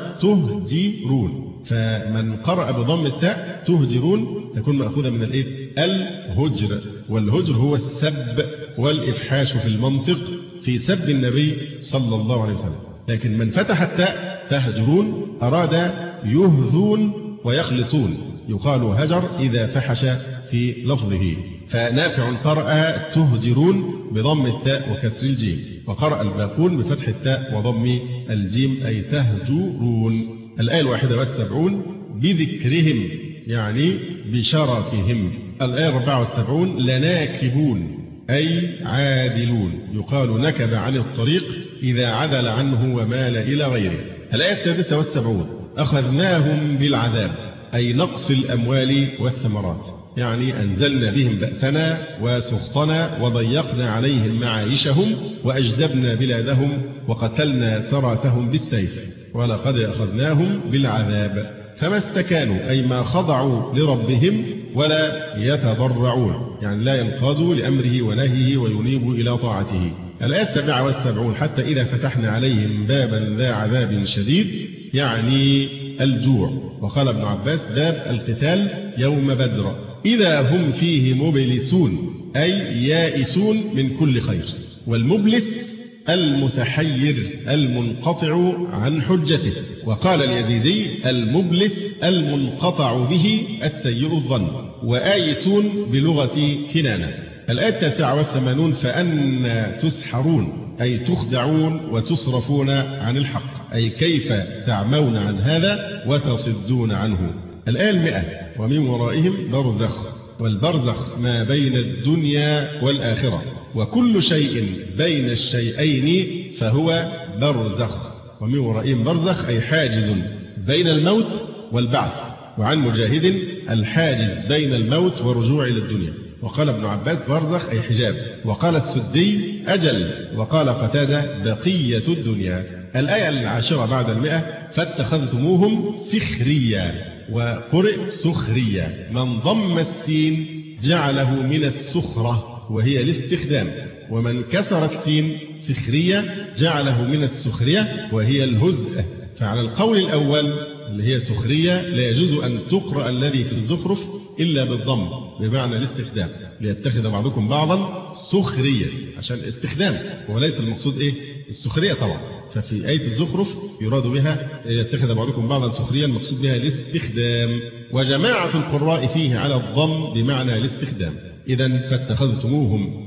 وتهجرون، فمن قرأ بضم التاء تهجرون تكون مأخوذة من الإيه؟ الهجر. والهجر هو السب والإفحاش في المنطق في سب النبي صلى الله عليه وسلم. لكن من فتح التاء تهجرون أراد يهذون ويخلطون، يقال هجر إذا فحش في لفظه. فنافع قرأ تهجرون بضم التاء وكسر الجيم، وقرأ الباقون بفتح التاء وضم الجيم أي تهجرون. الآية الواحدة والسبعون بذكرهم يعني بشرفهم. الآية الرابعة والسبعون لناكبون أي عادلون، يقال نكب عن الطريق إذا عدل عنه ومال إلى غيره. الآية السادسة والسبعون أخذناهم بالعذاب أي نقص الأموال والثمرات، يعني أنزلنا بهم بأسنا وسخطنا وضيقنا عليهم معايشهم وأجدبنا بلادهم وقتلنا ثراتهم بالسيف ولقد أخذناهم بالعذاب فما استكانوا أي ما خضعوا لربهم ولا يتضرعون، يعني لا ينقادوا لأمره ونهيه وينيبوا إلى طاعته. الآية السابعة والسبعون حتى إذا فتحنا عليهم بابا ذا عذاب شديد يعني الجوع. وقال ابن عباس باب القتال يوم بدر إذا هم فيه مبلسون أي يائسون من كل خير. والمبلس المتحير المنقطع عن حجته. وقال اليزيدي المبلس المنقطع به السيء الظن. وآيسون بلغة كنانة. الآية التاسعة والثمانون فأنى تسحرون أي تخدعون وتصرفون عن الحق أي كيف تعمون عن هذا وتصدون عنه. الآية المئة ومن ورائهم برزخ. والبرزخ ما بين الدنيا والآخرة وكل شيء بين الشيئين فهو برزخ. ومن ورائهم برزخ أي حاجز بين الموت والبعث. وعن مجاهد الحاجز بين الموت والرجوع إلى الدنيا. وقال ابن عباس برزخ أي حجاب. وقال السدي أجل. وقال قتادة بقية الدنيا. الآية العاشرة بعد المئة فاتخذتموهم سخريا وقرئ سخريا. من ضم السين جعله من السخرة وهي الاستخدام. ومن كسر السين سخرية جعله من السخرية وهي الهزء. فعلى القول الأول اللي هي سخرية لا يجوز أن تقرأ الذي في الزخرف إلا بالضم بمعنى الاستخدام ليتخذ بعضكم بعضا سخرية عشان استخدام وليس المقصود إيه السخرية طبعا. ففي آية الزخرف يراد بها يتخذ بعضكم بعضا سخريا المقصود بها الاستخدام. وجماعة القراء فيه على الضم بمعنى الاستخدام. إذن فاتخذتموهم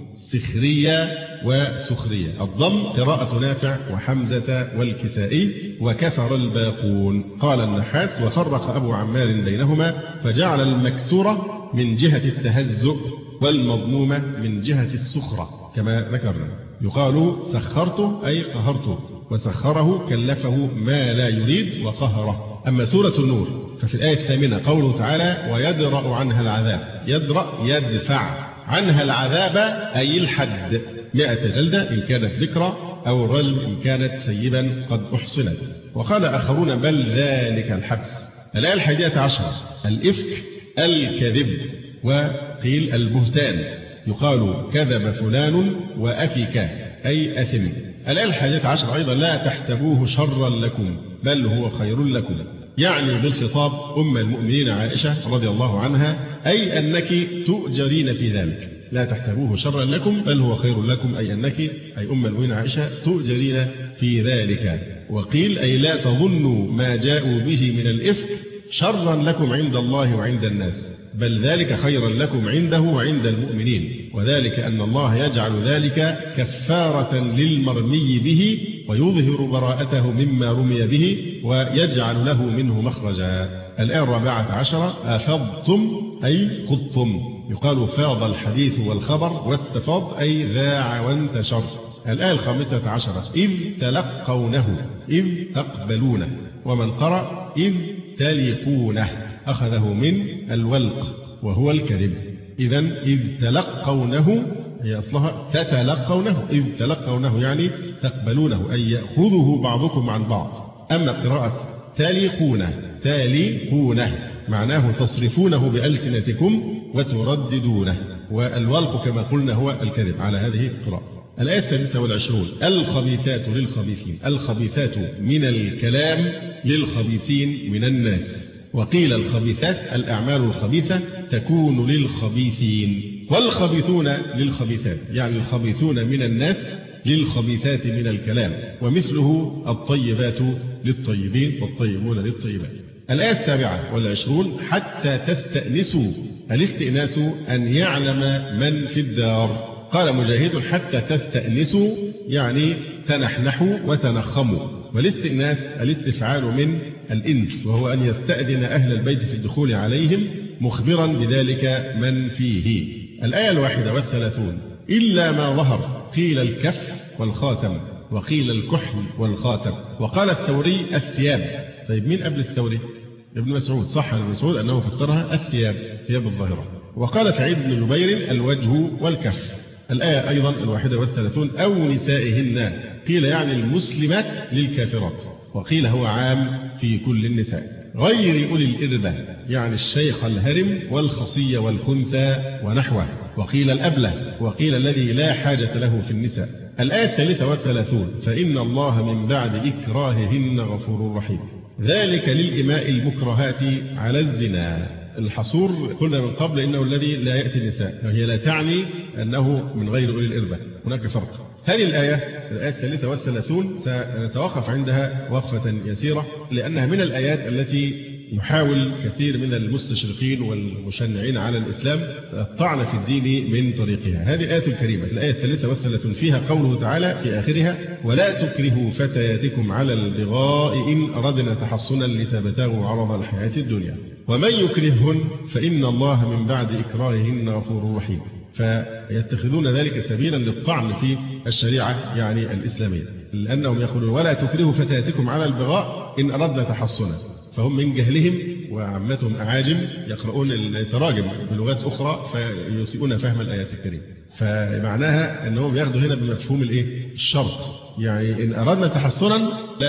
سخريا وسخرية. الضم قراءة نافع وحمزة والكسائي وكسر الباقون. قال النحاس وفرق أبو عمار بينهما فجعل المكسورة من جهة التهزؤ والمضمومة من جهة السخرة كما ذكرنا. يقال سخرته أي قهرته وسخره كلفه ما لا يريد وقهره. أما سورة النور ففي الآية الثامنة قوله تعالى ويدرأ عنها العذاب. يدرأ يدفع عنها العذاب أي الحد مئة جلدة إن كانت ذكرى أو الرجم إن كانت ثيبا قد أحصنت. وقال آخرون بل ذلك الحبس. الآية الحادية عشر الإفك الكذب وقيل البهتان. يقال كذب فلان وأفك أي أثم. الآية الحادية عشر أيضا لا تحسبوه شرا لكم بل هو خير لكم. يعني بالخطاب أم المؤمنين عائشة رضي الله عنها أي أنك تؤجرين في ذلك. لا تحسبوه شرا لكم بل هو خير لكم أي أنك أي أم المؤمنين عائشة تؤجرين في ذلك. وقيل أي لا تظنوا ما جاءوا به من الإفك شرا لكم عند الله وعند الناس بل ذلك خيرا لكم عنده وعند المؤمنين. وذلك أن الله يجعل ذلك كفارة للمرمي به ويظهر براءته مما رمي به ويجعل له منه مخرجا. الآية الرابعة عشرة أفضتم أي خضتم. يقال فاض الحديث والخبر واستفاض أي ذاع وانتشر. الآية الخامسة عشرة إذ تلقونه إذ تقبلونه. ومن قرأ إذ تلقونه أخذه من الولق وهو الكذب. إذن إذ تلقونه هي أصلها تتلقونه. إذ تلقونه يعني تقبلونه أي يأخذه بعضكم عن بعض. أما قراءة تالقونه تالقونه معناه تصرفونه بألسنتكم وترددونه. والولق كما قلنا هو الكذب على هذه القراءة. الآية السادسة والعشرون الخبيثات للخبيثين. الخبيثات من الكلام للخبيثين من الناس. وقيل الخبيثات الأعمال الخبيثة تكون للخبيثين والخبيثون للخبيثات يعني الخبيثون من الناس للخبيثات من الكلام. ومثله الطيبات للطيبين والطيبون للطيبات. الآية السابعة والعشرون حتى تستأنسوا. الاستئناس أن يعلم من في الدار. قال مجاهد حتى تستأنسوا يعني تنحنحوا وتنخموا. والاستئناس الاستفعال من الإنس وهو أن يستأذن أهل البيت في الدخول عليهم مخبرا بذلك من فيه. الآية الواحدة والثلاثون إلا ما ظهر. قيل الكف والخاتم وقيل الكحل والخاتم. وقال الثوري الثياب. طيب مين قبل الثوري؟ ابن مسعود. صح ابن مسعود أنه فسرها الثياب ثياب الظاهرة. وقال سعيد بن جبير الوجه والكف. الآية أيضا الواحدة والثلاثون أو نسائهن. قيل يعني المسلمات للكافرات وقيل هو عام في كل النساء. غير أولي الإربة، يعني الشيخ الهرم والخصي والخنثى ونحوه، وقيل الأبله، وقيل الذي لا حاجة له في النساء. الآية الثالثة والثلاثون: فإن الله من بعد إكراههن غفور رحيم. ذلك للإماء المكرهات على الزنا. الحصور قلنا من قبل إنه الذي لا يأتي النساء، وهي لا تعني أنه من غير أولي الإربة، هناك فرق. هذه الآية الآية الثالثة والثلاثون سنتوقف عندها وقفة يسيرة، لأنها من الآيات التي يحاول كثير من المستشرقين والمشنعين على الإسلام الطعن في الدين من طريقها. هذه الآية الكريمة الآية الثالثة والثلاثون فيها قوله تعالى في آخرها: ولا تكرهوا فتياتكم على البغاء إن أردنا تحصنا لتبتغوا عرض الحياة الدنيا ومن يكرههن فإن الله من بعد إكراههن غفور رحيم. فيتخذون ذلك سبيلا للطعن في الشريعة يعني الإسلامية، لأنهم يقولون ولا تكرهوا فتياتكم على البغاء إن أردنا تحصنا، فهم من جهلهم وعامتهم أعاجم يقرؤون التراجم بلغات أخرى فيسيئون فهم الآيات الكريمة. فمعناها أنهم ياخذوا هنا بمفهوم الإيه؟ الشرط، يعني إن أردنا تحصنا لا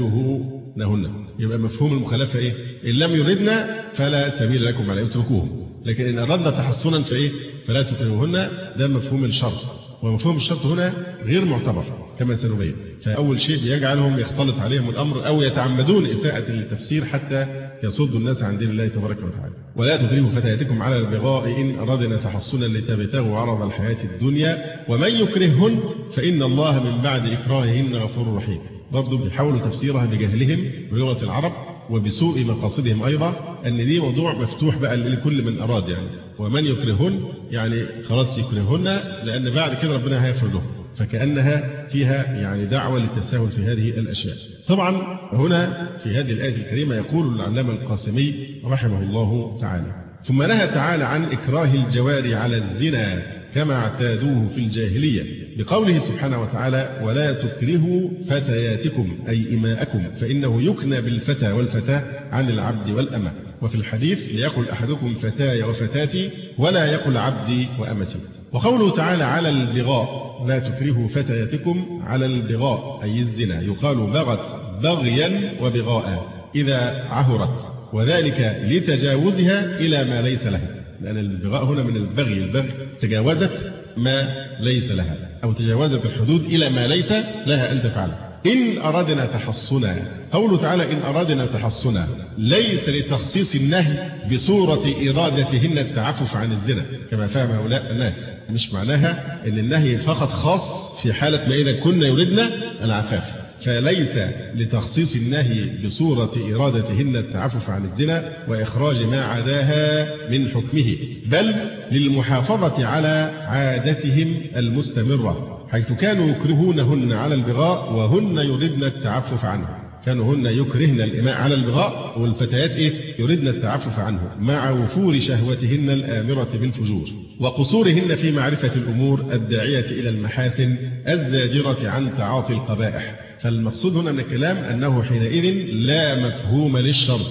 تكرهوهن، يبقى مفهوم المخالفة إيه؟ إن لم يردنا فلا سبيل لكم على اتركوهم، لكن إن أردنا تحصنا فإيه؟ فلا تكرهوهن، ده مفهوم الشرط، ومفهوم الشرط هنا غير معتبر كما سنبين. فأول شيء يجعلهم يختلط عليهم الأمر أو يتعمدون إساءة التفسير حتى يصدوا الناس عن دين الله تبارك وتعالى. ولا تكرهوا فتياتكم على البغاء إن أردنا تحصنا لتبتغوا عرض الحياة الدنيا ومن يكرههن فإن الله من بعد إكراههن غفور رحيم. برضو بيحاولوا تفسيرها بجهلهم بلغة العرب وبسوء مقاصدهم أيضا، أن دي موضوع مفتوح بقى لكل من أراد، يعني ومن يكرههن يعني خلاص يكرههن لأن بعد كده ربنا هيغفر لهم، فكأنها فيها يعني دعوة للتساهل في هذه الأشياء. طبعا هنا في هذه الآية الكريمة يقول العلامة القاسمي رحمه الله تعالى: ثم نهى تعالى عن إكراه الجواري على الزنا كما اعتادوه في الجاهلية بقوله سبحانه وتعالى: ولا تكرهوا فتياتكم أي إماءكم فإنه يكنى بالفتى والفتاة عن العبد والأمة. وفي الحديث: ليقل أحدكم فتاي وفتاتي ولا يقل عبدي وأمتي. وقوله تعالى على البغاء: لا تكرهوا فتياتكم على البغاء أي الزنا، يقال بغت بغيا وبغاء إذا عهرت، وذلك لتجاوزها إلى ما ليس لها، لأن البغاء هنا من البغي، البغي تجاوزت ما ليس لها أو تجاوزت الحدود إلى ما ليس لها أن تفعله. إن أردنا تحصنا، قوله تعالى إن أردنا تحصنا ليس لتخصيص النهي بصورة إرادتهن التعفف عن الزنا كما فهم هؤلاء الناس، مش معناها أن النهي فقط خاص في حالة ما إذا كنا يردنا العفاف، فليس لتخصيص النهي بصورة إرادتهن التعفف عن الزنا وإخراج ما عداها من حكمه، بل للمحافظة على عادتهم المستمرة، حيث كانوا يكرهونهن على البغاء وهن يردن التعفف عنه. كانوا هن يكرهن الإماء على البغاء والفتيات إيه؟ يردن التعفف عنه مع وفور شهوتهن الآمرة بالفجور وقصورهن في معرفة الأمور الداعية إلى المحاسن الزاجرة عن تعاطي القبائح. فالمقصود هنا من الكلام أنه حينئذ لا مفهوم للشرط،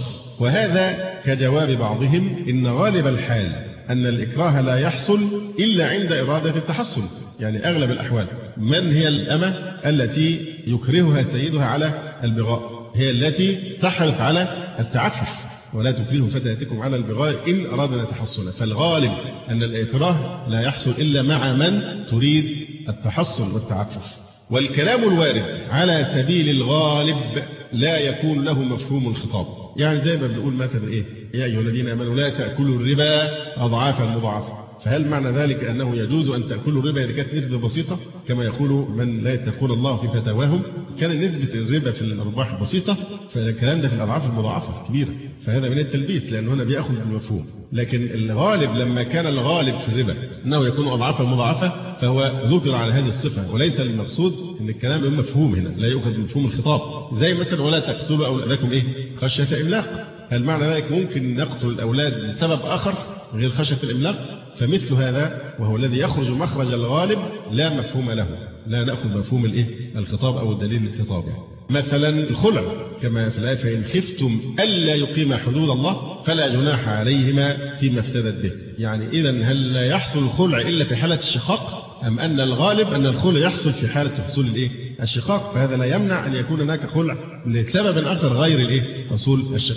وهذا كجواب بعضهم: إن غالب الحال أن الإكراه لا يحصل إلا عند إرادة التحصن، يعني أغلب الأحوال. من هي الأمة التي يكرهها سيدها على البغاء؟ هي التي تحرص على التعفف. ولا تكرهوا فتياتكم على البغاء إن أرادنا تحصنا، فالغالب أن الإكراه لا يحصل إلا مع من تريد التحصن والتعفف. والكلام الوارد على سبيل الغالب لا يكون له مفهوم الخطاب، يعني زي ما بنقول مثلا إيه؟ يا أيها الذين آمنوا لا تأكلوا الربا أضعافا مضاعفة، فهل معنى ذلك أنه يجوز أن تأكلوا الربا إذا كانت نسبة بسيطة كما يقول من لا يتقون الله في فتاواهم؟ كان نسبة الربا في الأرباح بسيطة، فالكلام ده في الأضعاف المضاعفة كبيرة، فهذا من التلبيس لأنه هنا بيأخذ بالمفهوم. لكن الغالب لما كان الغالب في الربا أنه يكون أضعافا مضاعفة فهو ذكر على هذه الصفة، وليس المقصود أن الكلام مفهوم هنا، لا يؤخذ بمفهوم الخطاب. زي مثلا ولا تقتلوا أولادكم إيه؟ خشية إملاق. هل معنى ذلك ممكن نقتل الأولاد لسبب آخر غير خشية الإملاق؟ فمثل هذا وهو الذي يخرج مخرج الغالب لا مفهوم له، لا نأخذ مفهوم الإيه؟ الخطاب أو الدليل الخطابي. مثلا الخلع كما في الآية: فإن خفتم ألا يقيم حدود الله فلا جناح عليهما فيما افتدت به. يعني إذا هل لا يحصل الخلع إلا في حالة الشقاق، أم أن الغالب أن الخلع يحصل في حالة حصول الإيه؟ الشقاق؟ فهذا لا يمنع أن يكون هناك خلع لسبب آخر غير الإيه؟ حصول الشقاق.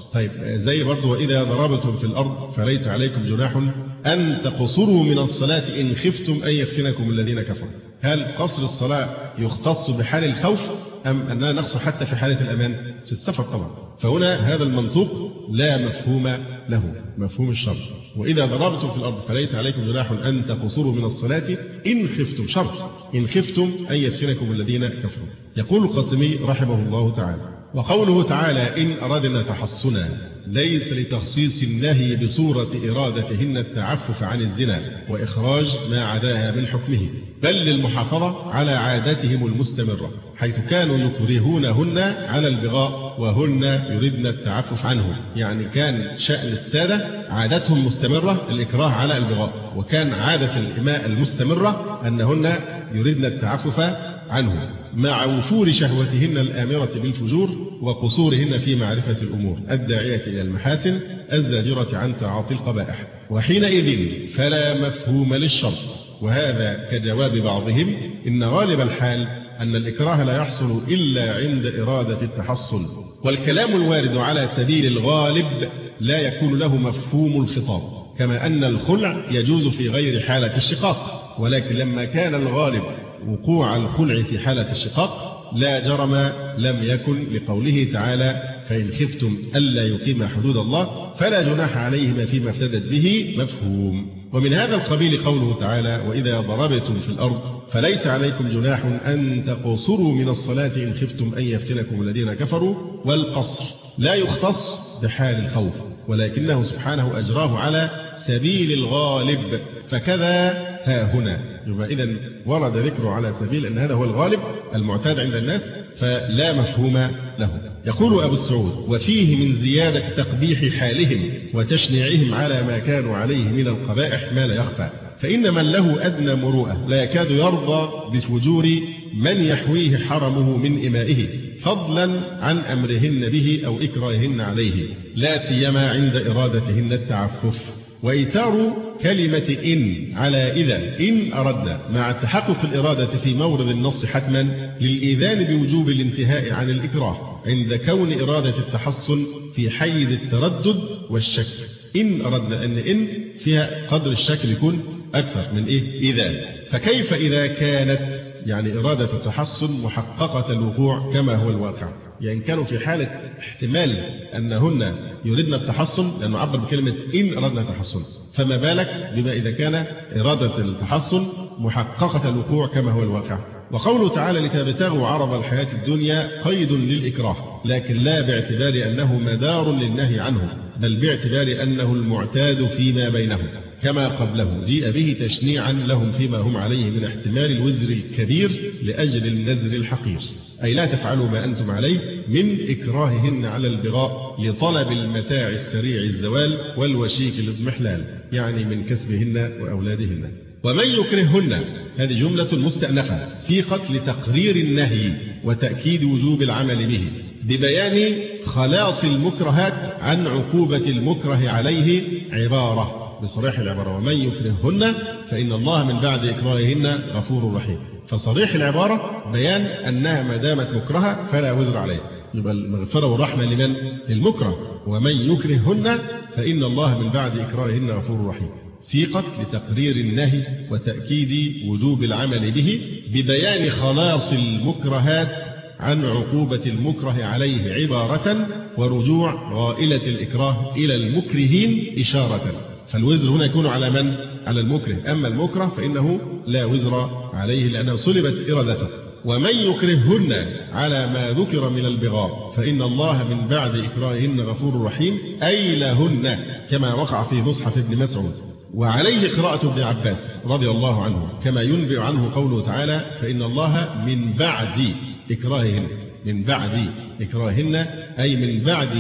طيب زي برضو وإذا ضربتم في الأرض فليس عليكم جناح أن تقصروا من الصلاة إن خفتم أن يفتنكم الذين كفروا. هل قصر الصلاة يختص بحال الخوف أم أننا نقصر حتى في حالة الأمان؟ في السفر طبعا. فهنا هذا المنطوق لا مفهوم له، مفهوم الشرط. وإذا ضربتم في الأرض فليس عليكم جناح أن تقصروا من الصلاة إن خفتم، شرط إن خفتم أن يفتنكم الذين كفروا. يقول القاسمي رحمه الله تعالى: وقوله تعالى إن أردنا تحصنا ليس لتخصيص النهي بصورة إرادتهن التعفف عن الزنا وإخراج ما عداها من حكمه، بل للمحافظة على عادتهم المستمرة، حيث كانوا يكرهونهن على البغاء وهن يردن التعفف عنه. يعني كان شأن السادة عادتهم مستمرة الإكراه على البغاء، وكان عادة الإماء المستمرة أنهن يردن التعفف عنه، مع وفور شهوتهن الآمرة بالفجور وقصورهن في معرفة الأمور الداعية إلى المحاسن الزاجرة عن تعاطي القبائح. وحينئذ فلا مفهوم للشرط. وهذا كجواب بعضهم: إن غالب الحال أن الإكراه لا يحصل إلا عند إرادة التحصن، والكلام الوارد على سبيل الغالب لا يكون له مفهوم الخطاب، كما أن الخلع يجوز في غير حالة الشقاق. ولكن لما كان الغالب وقوع الخلع في حالة الشقاق لا جرم لم يكن لقوله تعالى فإن خفتم ألا يقيم حدود الله فلا جناح عليهما فيما افتدت به مفهوم. ومن هذا القبيل قوله تعالى وإذا ضربتم في الأرض فليس عليكم جناح أن تقصروا من الصلاة إن خفتم أن يفتنكم الذين كفروا. والقصر لا يختص بحال الخوف، ولكنه سبحانه أجراه على سبيل الغالب، فكذا ها هنا. يبقى إذن ورد ذكره على سبيل أن هذا هو الغالب المعتاد عند الناس، فلا مفهوم له. يقول أبو السعود: وفيه من زيادة تقبيح حالهم وتشنيعهم على ما كانوا عليه من القبائح ما لا يخفى، فإن من له أدنى مروءة لا يكاد يرضى بفجور من يحويه حرمه من إمائه، فضلا عن أمرهن به أو إكراههن عليه، لا سيما عند إرادتهن التعفف. وإيثار كلمة إن على إذا إن أردنا مع تحقق الإرادة في مورد النص حتما للإيذان بوجوب الانتهاء عن الإكراه عند كون إرادة التحصن في حيز التردد والشك. إن أردنا أن إن فيها قدر الشك يكون أكثر من إيه إذا. فكيف إذا كانت يعني إرادة التحصن محققة الوقوع كما هو الواقع؟ يعني كانوا في حالة احتمال أنهن يريدن التحصن لأنه عبر بكلمة إن أردنا التحصن، فما بالك بما إذا كان إرادة التحصن محققة الوقوع كما هو الواقع. وقوله تعالى لتبتغوا عرض الحياة الدنيا قيد للإكراه، لكن لا باعتبار أنه مدار للنهي عنه، بل باعتبار أنه المعتاد فيما بينهم كما قبله، جيء به تشنيعا لهم فيما هم عليه من احتمال الوزر الكبير لأجل النذر الحقير، أي لا تفعلوا ما أنتم عليه من إكراههن على البغاء لطلب المتاع السريع الزوال والوشيك للإضمحلال، يعني من كسبهن وأولادهن. ومن يكرههن هذه جملة مستأنفة سيقت لتقرير النهي وتأكيد وجوب العمل به ببيان خلاص المكرهات عن عقوبة المكره عليه عبارة بصريح العبارة ومن يكرههن فإن الله من بعد إكراههن غفور رحيم. فصريح العبارة بيان أنها ما دامت مكرهة فلا وزر عليه، يبقى المغفرة والرحمة لمن؟ للمكره. ومن يكرههن فإن الله من بعد إكراههن غفور رحيم سيقت لتقرير النهي وتأكيد وجوب العمل به ببيان خلاص المكرهات عن عقوبة المكره عليه عبارة ورجوع غائلة الإكراه إلى المكرهين إشارة. فالوزر هنا يكون على من؟ على المكره، أما المكره فإنه لا وزر عليه لأنه سلبت إرادته. ومن يكرههن على ما ذكر من البغاء فإن الله من بعد إكراههن غفور رحيم، أي لهن كما وقع في مصحف ابن مسعود. وعليه قراءة ابن عباس رضي الله عنه كما ينبئ عنه قوله تعالى فإن الله من بعد إكراههن، من بعد إكراههن أي من بعد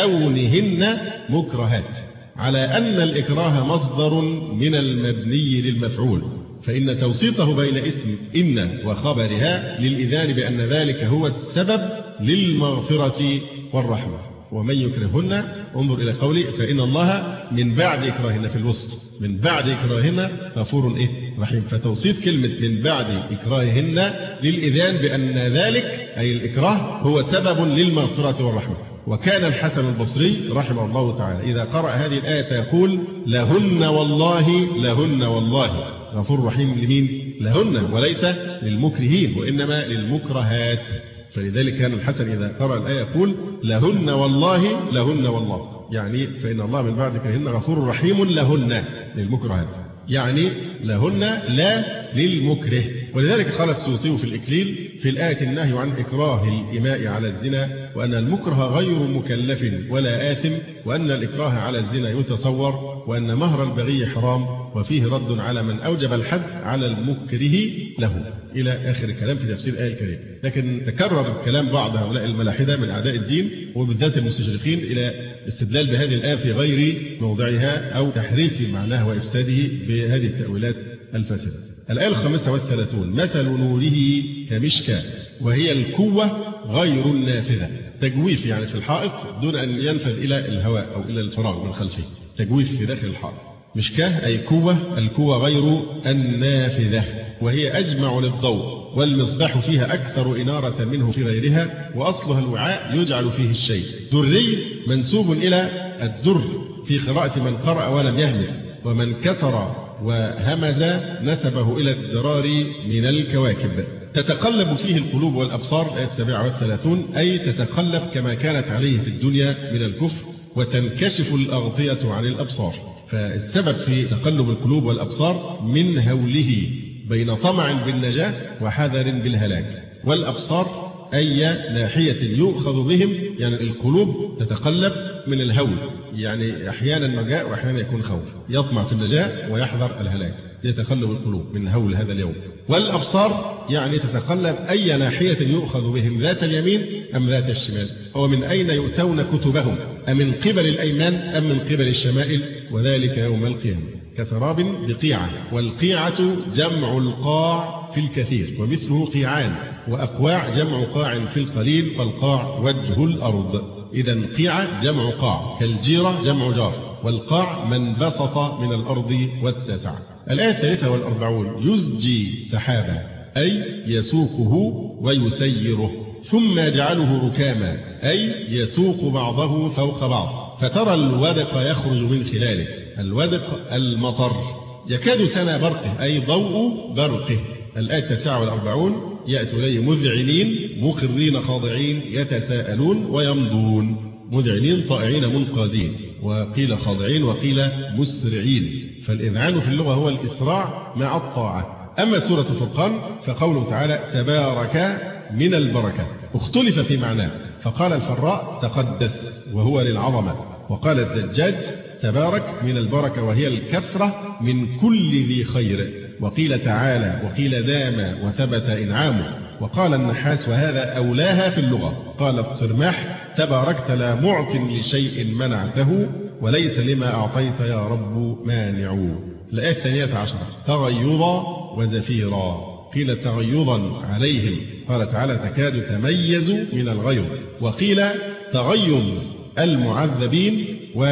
كونهن مكرهات، على أن الإكراه مصدر من المبني للمفعول، فإن توسيطه بين اسم إن وخبرها للإذان بأن ذلك هو السبب للمغفرة والرحمة. ومن يكرههن انظر إلى قوله فإن الله من بعد إكراههن في الوسط، من بعد إكراههن غفور إيه رحيم. فتوسيط كلمة من بعد إكراههن للإذان بأن ذلك أي الإكراه هو سبب للمغفرة والرحمة. وكان الحسن البصري رحمه الله تعالى إذا قرأ هذه الآية يقول لهن والله لهن والله غفور رحيم لمين؟ لهن، وليس للمكرهين وإنما للمكرهات. فلذلك كان الحسن إذا قرأ الآية يقول لهن والله لهن والله، يعني فإن الله من بعد كرهن غفور رحيم لهن للمكرهات، يعني لهن لا للمكره. ولذلك قال السيوطي في الإكليل في الآية النهي عن إكراه الإماء على الزنا، وأن المكره غير مكلف ولا آثم، وأن الإكراه على الزنا يتصور، وأن مهر البغي حرام، وفيه رد على من أوجب الحد على المكره له، إلى آخر الكلام في تفسير الآية الكريمة. لكن تكرر كلام بعض هؤلاء الملاحدة من أعداء الدين وبالذات المستشرقين إلى استدلال بهذه الآية في غير موضعها أو تحريف معناها وإفساده بهذه التأويلات الفاسدة. الآية الخامسة والثلاثون مثل نوره كمشكاة وهي الكوة غير النافذة، تجويف يعني في الحائط دون أن ينفذ إلى الهواء أو إلى الفراغ من خلفه، تجويف في داخل الحائط. مشكاة أي كوة، الكوة غير النافذة، وهي أجمع للضوء والمصباح فيها أكثر إنارة منه في غيرها، وأصلها الوعاء يجعل فيه الشيء. دري منسوب إلى الدر في قراءة من قرأ ولم يهمس، ومن كثر وهمز نسبه إلى الدرار من الكواكب. تتقلب فيه القلوب والأبصار، الآية السابعة والثلاثون، أي تتقلب كما كانت عليه في الدنيا من الكفر، وتنكشف الأغطية عن الأبصار. فالسبب في تقلب القلوب والأبصار من هوله بين طمع بالنجاة وحذر بالهلاك. والأبصار أي ناحية يؤخذ بهم، يعني القلوب تتقلب من الهول، يعني أحيانا نجاة وأحيانا يكون خوف، يطمع في النجاة ويحذر الهلاك، يتقلب القلوب من هول هذا اليوم. والأبصار يعني تتقلب أي ناحية يؤخذ بهم، ذات اليمين أم ذات الشمال، ومن أين يؤتون كتبهم، أمن قبل الأيمان أم من قبل الشمائل، وذلك يوم القيامة. كسراب بقيعة، والقيعة جمع القاع في الكثير ومثله قيعان، وأقواع جمع قاع في القليل، والقاع وجه الأرض. إذا قيعة جمع قاع، كالجيرة جمع جار، والقاع من بسط من الأرض واتسع. الآية الثالثة والأربعون يزجي سحابا أي يسوقه ويسيره، ثم يجعله ركاما أي يسوق بعضه فوق بعض، فترى الودق يخرج من خلاله. الودق المطر. يكاد سنا برقه أي ضوء برقه. الآية التاسعة والأربعون يأتوا إليه مذعنين مقرين خاضعين يتساءلون ويمضون، مذعنين طائعين منقادين، وقيل خاضعين وقيل مسرعين. فالإذعان في اللغة هو الإسراع مع الطاعة. أما سورة الفرقان فقوله تعالى تبارك من البركة اختلف في معناه، فقال الفراء تقدس وهو للعظمة، وقال الزجاج تبارك من البركة وهي الكثرة من كل ذي خير، وقيل تعالى وقيل دام وثبت إنعامه. وقال النحاس وهذا أولاها في اللغة، قال الطرماح تباركت لا معط لشيء منعته وليس لما أعطيت يا رب مانع. الآية الثانية عشرة تغيظا وزفيرا، قيل تغيظا عليهم، قال تعالى تكاد تميز من الغيظ، وقيل تغيظ المعذبين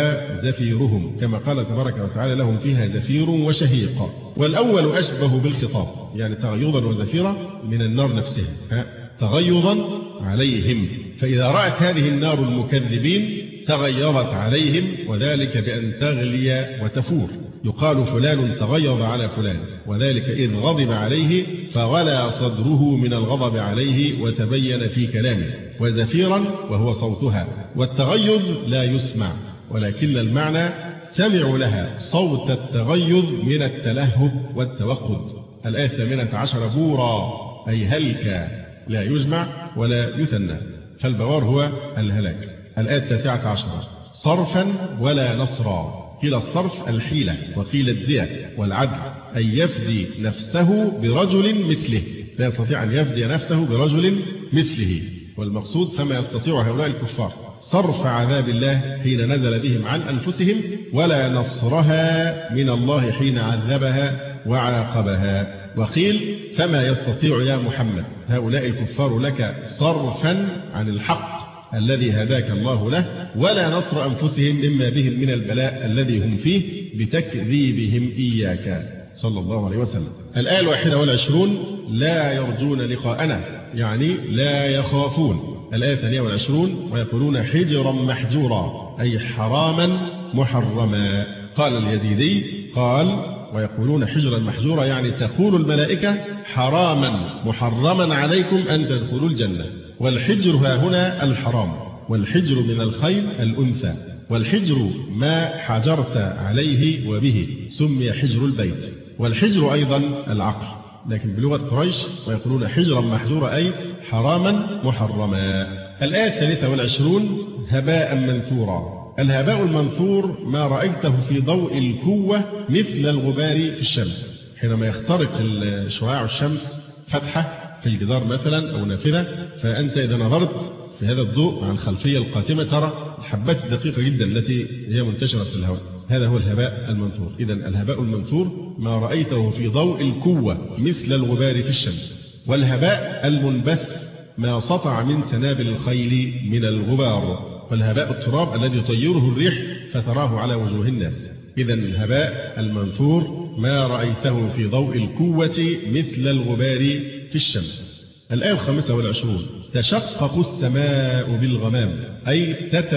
وزفيرهم، كما قال تبارك وتعالى لهم فيها زفير وشهيق. والأول أشبه بالخطاب، يعني تغيظا وزفيرا من النار نفسها، تغيظا عليهم، فإذا رأت هذه النار المكذبين تغيظت عليهم، وذلك بأن تغلي وتفور. يقال فلان تغيظ على فلان، وذلك إذ غضب عليه فغلى صدره من الغضب عليه وتبين في كلامه. وزفيرا وهو صوتها، والتغيظ لا يسمع، ولكن المعنى سمعوا لها صوت التغيظ من التلهب والتوقد. الآية الثامنة عشر بورا أي هلك، لا يجمع ولا يثنى، فالبوار هو الهلاك. الآية التاسعة عشر صرفا ولا نصرا، قيل الصرف الحيلة، وقيل الدية والعدل، أي يفدي نفسه برجل مثله، لا يستطيع أن يفدي نفسه برجل مثله. والمقصود فما يستطيع هؤلاء الكفار صرف عذاب الله حين نزل بهم عن أنفسهم، ولا نصرها من الله حين عذبها وعاقبها. وقيل فما يستطيع يا محمد هؤلاء الكفار لك صرفا عن الحق الذي هداك الله له، ولا نصر أنفسهم مما بهم من البلاء الذي هم فيه بتكذيبهم إياك صلى الله عليه وسلم. الآية الواحدة والعشرون لا يرجون لقاءنا، يعني لا يخافون، الآية الثانية والعشرون ويقولون حجرا محجورا أي حراما محرما. قال اليزيدي قال ويقولون حجرا محجورا يعني تقول الملائكة حراما محرما عليكم أن تدخلوا الجنة. والحجر ها هنا الحرام، والحجر من الخيل الأنثى، والحجر ما حجرت عليه وبه سمي حجر البيت، والحجر أيضا العقل، لكن بلغة قريش ويقولون حجرا محجورا أي حراما محرما. الآية الثالثة والعشرون هباء منثورا. الهباء المنثور ما رأيته في ضوء الكوة مثل الغبار في الشمس، حينما يخترق شعاع الشمس فتحة في الجدار مثلا أو نافذة، فأنت إذا نظرت في هذا الضوء عن الخلفية القاتمة ترى الحبات الدقيقة جدا التي هي منتشرة في الهواء، هذا هو الهباء المنثور. إذا الهباء المنثور ما رأيته في ضوء الكوة مثل الغبار في الشمس. والهباء المنبث ما سطع من سنابل الخيل من الغبار، والهباء التراب الذي يطيره الريح فتراه على وجوه الناس. إذا الهباء المنثور ما رأيته في ضوء الكوة مثل الغبار في الشمس. الآية الخامسة والعشرون تشقق السماء بالغمام أي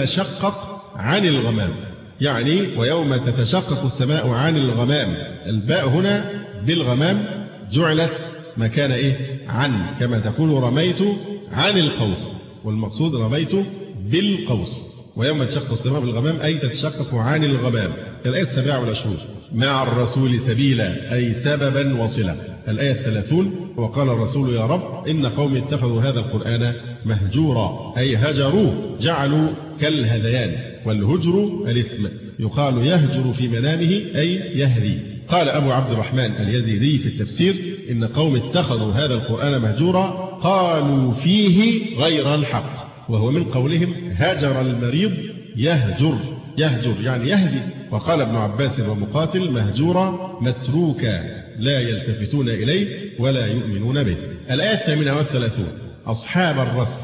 تتشقق عن الغمام، يعني ويوم تتشقق السماء عن الغمام. الباء هنا بالغمام جعلت مكان إيه؟ عن، كما تقول رميت عن القوس، والمقصود رميت بالقوس. ويوم تشقق السماء بالغمام أي تتشقق عن الغمام. الآية السابعة والعشرون مع الرسول سبيلا أي سببا وصلا. الآية الثلاثون وقال الرسول يا رب إن قوم اتخذوا هذا القرآن مهجورا أي هجروا جعلوا كالهذيان، والهجر الاسم يقال يهجر في منامه أي يهدي. قال أبو عبد الرحمن اليزيدي في التفسير إن قوم اتخذوا هذا القرآن مهجورا قالوا فيه غير الحق، وهو من قولهم هجر المريض يهجر، يهجر يعني يهدي. وقال ابن عباس ومقاتل مهجورا متروكا لا يلتفتون إليه ولا يؤمنون به. الآية الثامنة والثلاثون أصحاب الرث.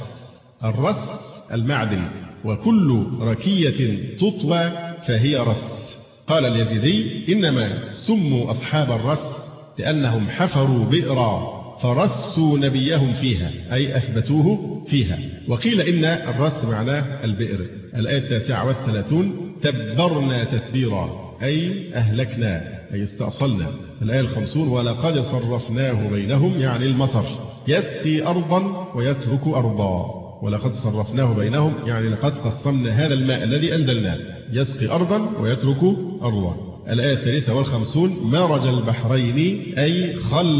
الرث المعدن، وكل ركية تطوى فهي رث. قال اليزيدي إنما سموا أصحاب الرث لأنهم حفروا بئرا فرسوا نبيهم فيها أي أثبتوه فيها. وقيل إن الرث معناه البئر. الآية التاسعة والثلاثون تبرنا تتبيرا أي أهلكنا أي استأصلنا. الآية الخمسون ولقد صرفناه بينهم يعني المطر، يسقي أرضا ويترك أرضا. ولقد صرفناه بينهم يعني لقد قسمنا هذا الماء الذي أنزلناه، يسقي أرضا ويترك أرضا. الآية الثالثة والخمسون مرج البحرين أي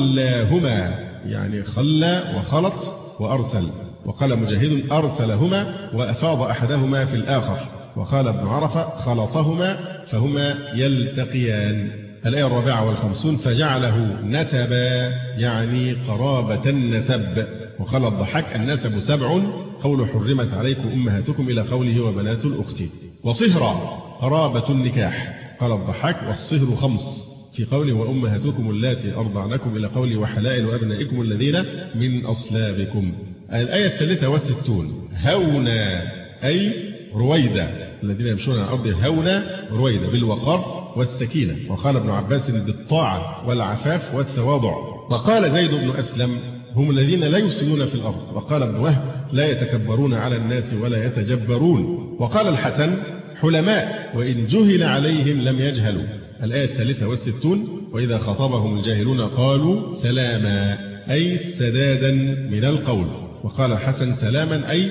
خلاهما، يعني خلى وخلط وأرسل. وقال مجاهد أرسلهما وأفاض أحدهما في الآخر. وقال ابن عرفة خلطهما فهما يلتقيان. الآية الرابعة والخمسون فجعله نسبا يعني قرابة النسب. وقال الضحاك النسب سبع قول حرمت عليكم أمهاتكم إلى قوله وبنات الأخت. وصهرا قرابة النكاح. قال الضحاك والصهر خمس في قوله وأمهاتكم اللاتي أرضعنكم إلى قوله وحلائل أبنائكم الذين من أصلابكم. الآية الثالثة والستون هونا أي رويدا الذين يمشون على الأرض هونا رويدا بالوقار والسكينة. وقال ابن عباس بالطاعة والعفاف والتواضع. وقال زيد بن أسلم هم الذين لا يفسدون في الأرض. وقال ابن وهب لا يتكبرون على الناس ولا يتجبرون. وقال الحسن حلماء وإن جهل عليهم لم يجهلوا. الآية الثالثة والستون وإذا خاطبهم الجاهلون قالوا سلاما أي سدادا من القول. وقال الحسن سلاما أي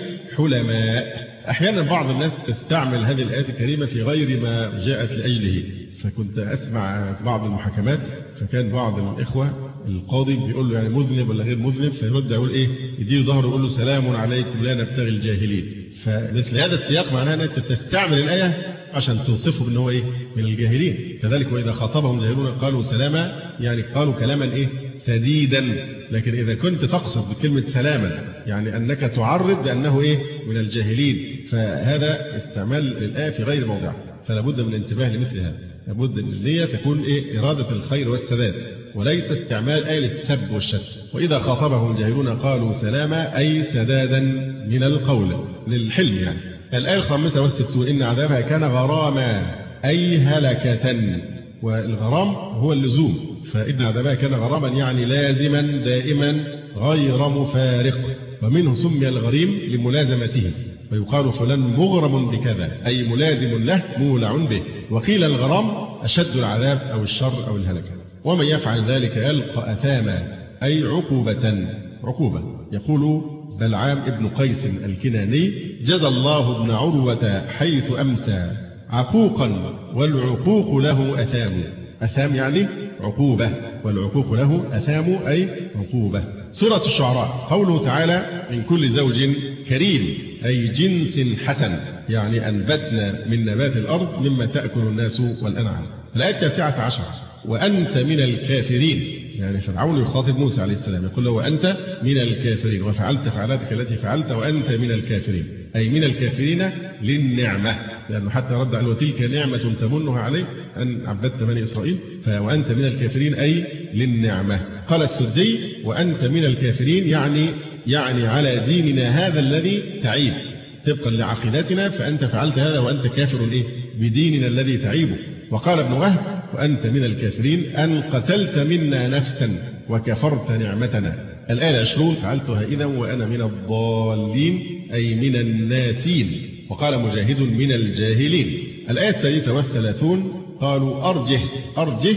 حلماء. أحيانا بعض الناس تستعمل هذه الآيات الكريمة في غير ما جاءت لأجله. فكنت أسمع بعض المحاكمات فكان بعض الإخوة القاضي بيقول له يعني مذنب ولا غير مذنب، فيرد يقول إيه يديله ظهره يقول له سلام عليكم لا نبتغي الجاهلين. فمثل هذا السياق معناه أن أنت تستعمل الآية عشان توصفه بأنه إيه من الجاهلين. كذلك وإذا خاطبهم جاهلون قالوا سلاما يعني قالوا كلاما إيه سديدا. لكن إذا كنت تقصد بكلمة سلاما يعني أنك تعرض بأنه إيه من الجاهلين، فهذا استعمال للآية في غير موضعها. فلا بد من الانتباه لمثل هذا. لابد أن النية تكون إيه إرادة الخير والسداد وليس استعمال آية للسب والشتم. وإذا خاطبهم الجاهلون قالوا سلاما أي سدادا من القول للحلم يعني. الآية الخامسة والستون إن عذابها كان غراما أي هلكة. والغرام هو اللزوم، فإن عذابها كان غراما يعني لازما دائما غير مفارق. ومنه سمي الغريم لملازمته، ويقال فلان مغرم بكذا أي ملازم له مولع به. وقيل الغرام أشد العذاب أو الشر أو الهلكة. ومن يفعل ذلك يلقى أثاما أي عقوبة عقوبة. يقول بلعام ابن قيس الكناني: جزى الله ابن عروة حيث أمسى عقوقا والعقوق له أثام. أثام يعني عقوبة، والعقوق له أثام أي عقوبة. سورة الشعراء قوله تعالى: من كل زوج كريم أي جنس حسن، يعني أنبتنا من نبات الأرض مما تأكل الناس والأنعام. الآية التاسعة عشر: وأنت من الكافرين، يعني فرعون يخاطب موسى عليه السلام يقول له: وأنت من الكافرين، وفعلت فعلاتك التي فعلت وأنت من الكافرين، أي من الكافرين للنعمة، لأنه حتى رد عليه: وتلك نعمة تمنها عليك أن عبدت بني إسرائيل، وأنت من الكافرين أي للنعمة. قال السدي: وأنت من الكافرين يعني يعني على ديننا هذا الذي تعيب، طبقا لعقيدتنا فأنت فعلت هذا وأنت كافر إيه؟ بديننا الذي تعيبه. وقال ابن وهب: وأنت من الكافرين أن قتلت منا نفسا وكفرت نعمتنا. الآية العشرون: فعلتها إذا وأنا من الضالين أي من الناسين. وقال مجاهد: من الجاهلين. الآية السادسة والثلاثون: قالوا أرجه أرجه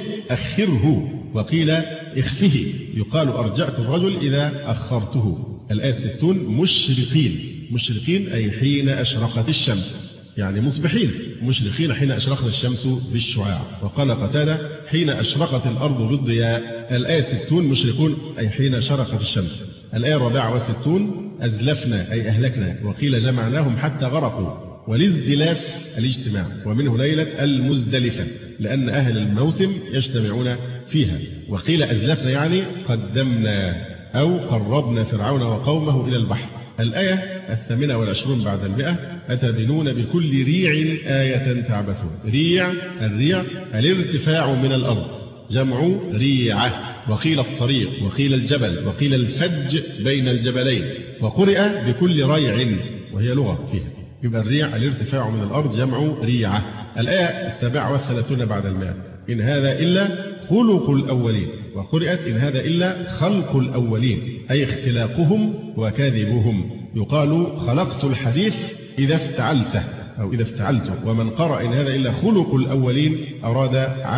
أخره، وقيل اخفه، يقال أرجعت الرجل إذا أخرته. الآية الستون: مشرقين مشرقين أي حين أشرقت الشمس، يعني مصبحين، مشرقين حين أشرقت الشمس بالشعاع. وقال قتادة: حين أشرقت الأرض بالضياء. الآية ستون: مشرقون أي حين شرقت الشمس. الآية الرابعة والستون: أزلفنا أي أهلكنا، وقيل جمعناهم حتى غرقوا. والازدلاف الاجتماع، ومنه ليلة المزدلفة لأن أهل الموسم يجتمعون فيها. وقيل أزلفنا يعني قدمنا أو قربنا فرعون وقومه إلى البحر. الآية الثامنة والعشرون بعد المئة: أتبنون بكل ريع آية تعبثون. ريع، الريع الارتفاع من الأرض، جمع ريعة. وقيل الطريق، وقيل الجبل، وقيل الفج بين الجبلين. وقرئ بكل ريع، وهي لغة فيها، يبقى الريع الارتفاع من الأرض جمع ريعة. الآية السابعة والثلاثون بعد المئة: إن هذا إلا خلق الأولين. وقرئت: إن هذا إلا خلق الأولين أي اختلاقهم وكذبهم. يقال خلقت الحديث إذا افتعلته أو إذا افتعلته. ومن قرأ إن هذا إلا خلق الأولين أراد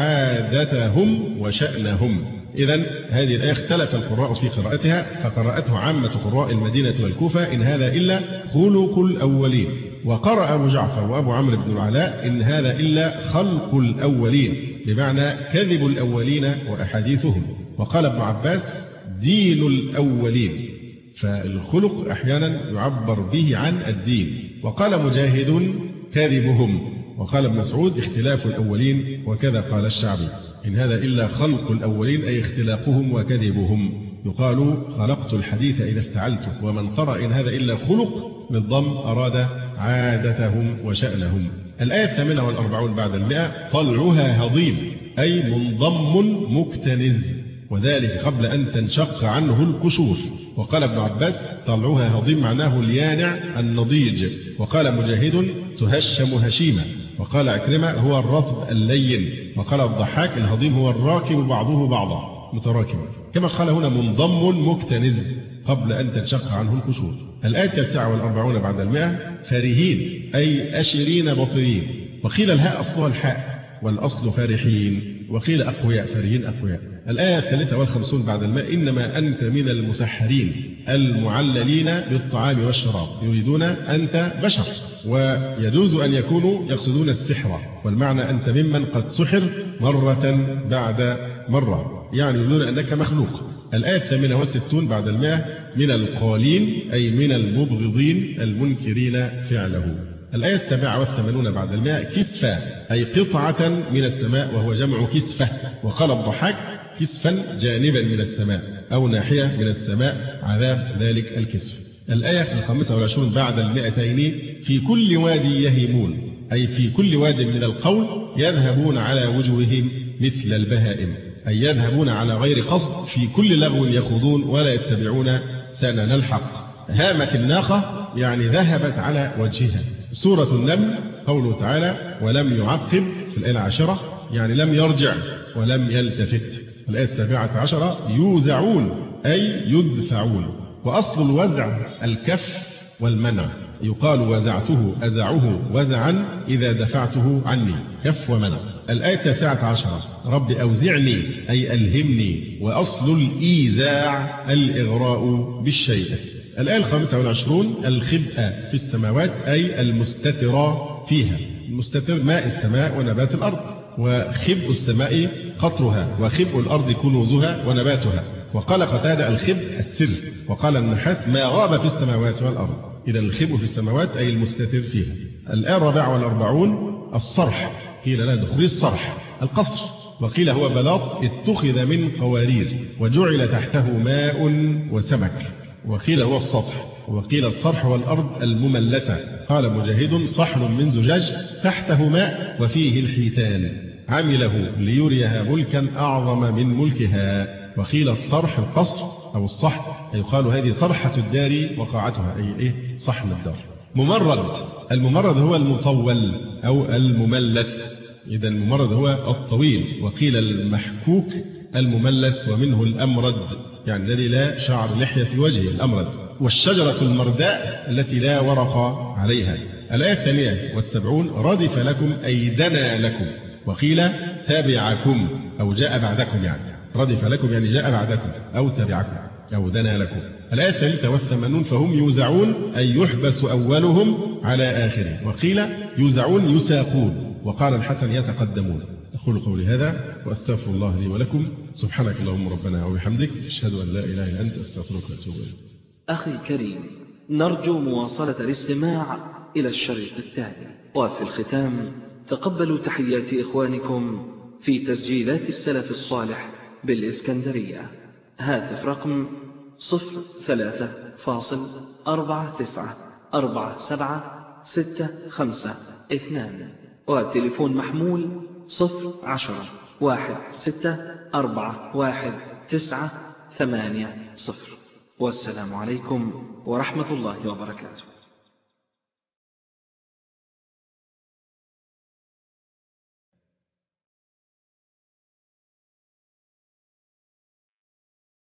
عادتهم وشأنهم. إذن هذه الآية اختلف القراء في قراءتها، فقرأته عامة قراء المدينة والكوفة: إن هذا إلا خلق الأولين. وقرأ أبو جعفر وأبو عمرو بن العلاء: إن هذا إلا خلق الأولين، بمعنى كذب الأولين وأحاديثهم. وقال ابن عباس: دين الأولين، فالخلق أحيانا يعبر به عن الدين. وقال مجاهد: كذبهم. وقال ابن مسعود: اختلاف الأولين. وكذا قال الشعبي: إن هذا إلا خلق الأولين أي اختلاقهم وكذبهم. يقال خلقت الحديث إذا افتعلته. ومن قرأ إن هذا إلا خلق بالضم أراد عادتهم وشأنهم. الآية الثامنة والأربعون بعد المئة: طلعها هضيم أي منضم مكتنز، وذلك قبل أن تنشق عنه القشور. وقال ابن عباس: طلعها هضيم معناه اليانع النضيج. وقال مجاهد: تهشم هشيمة. وقال عكرمة: هو الرطب اللين. وقال الضحاك: الهضيم هو الراكب بعضه بعضا متراكما. كما قال هنا منضم مكتنز قبل أن تنشق عنه القشور. الآية التاسعة والأربعون بعد المئة: فرهين أي أشرين بطرين. وقيل الهاء أصلها الحاء والأصل فرحين. وقيل أقوياء، فرهين أقوياء. الآية الثالثة والخمسون بعد المئة: إنما أنت من المسحرين المعللين بالطعام والشراب، يريدون أنت بشر، ويجوز أن يكونوا يقصدون السحر، والمعنى أنت ممن قد سحر مرة بعد مرة، يعني يريدون أنك مخلوق. الآية الثامنة والستون بعد المئة: من القالين أي من المبغضين المنكرين فعله. الآية السابعة والثمانون بعد المئة: كسفة أي قطعة من السماء، وهو جمع كسفة. وقال الضحاك: كسفا جانبا من السماء أو ناحية من السماء، عذاب ذلك الكسف. الآية الخامسة والعشرون بعد المئتين: في كل وادي يهيمون أي في كل واد من القول يذهبون على وجوههم مثل البهائم، أي يذهبون على غير قصد، في كل لغو يخوضون ولا يتبعون سنن الحق. هامت الناقة يعني ذهبت على وجهها. سورة النمل قوله تعالى: ولم يعقب في الآية العاشرة، يعني لم يرجع ولم يلتفت. الآية السابعة عشرة: يوزعون أي يدفعون. وأصل الوزع الكف والمنع، يقال وزعته أزعه وزعا إذا دفعته عني، كف ومنع. الآية التاسعة عشرة رب أوزعني أي ألهمني، وأصل الإيزاع الإغراء بالشيء. الآية الخامسة والعشرون الخبء في السماوات أي المستتر فيها، المستتر ماء السماء ونبات الأرض، وخبء السماء قطرها، وخبء الأرض كنوزها ونباتها. وقال قتادة الخبء السر، وقال النحاس ما غاب في السماوات والأرض. إذا الخبء في السماوات أي المستتر فيها. الآية الرابعة والأربعون الصرح، قيل لا دخول الصرح القصر، وقيل هو بلاط اتخذ من قوارير وجعل تحته ماء وسمك، وقيل هو السطح، وقيل الصرح والأرض المملسة. قال مجاهد صحن من زجاج تحته ماء وفيه الحيتان عمله ليريها ملكا أعظم من ملكها. وقيل الصرح القصر أو الصحن، يقال هذه صرحة الدار وقاعتها، أي إيه صحن الدار. ممرد، الممرد هو المطول أو المملس، إذا الممرد هو الطويل. وقيل المحكوك المملس، ومنه الأمرد يعني الذي لا شعر لحية في وجهه الأمرد. والشجرة المرداء التي لا ورق عليها. الآية الثانية والسبعون ردف لكم أي دنا لكم، وقيل تابعكم أو جاء بعدكم، يعني ردف لكم يعني جاء بعدكم أو تبعكم أو دنا لكم. الآية الثالثة والثمانون فهم يوزعون أي يحبس أولهم على آخره، وقيل يوزعون يساقون، وقال الحسن يتقدمون. أقول قولي هذا وأستغفر الله لي ولكم. سبحانك اللهم ربنا وبحمدك، أشهد أن لا إله إلا أنت، أستغفرك وأتوب إليك. أخي الكريم، نرجو مواصلة الاستماع إلى الشريط التالي. وفي الختام تقبلوا تحيات إخوانكم في تسجيلات السلف الصالح بالإسكندرية. هاتف رقم صفر ثلاثة فاصل أربعة تسعة أربعة سبعة ستة خمسة اثنان، وتليفون محمول صفر عشرة واحد ستة أربعة واحد تسعة ثمانية صفر. والسلام عليكم ورحمة الله وبركاته.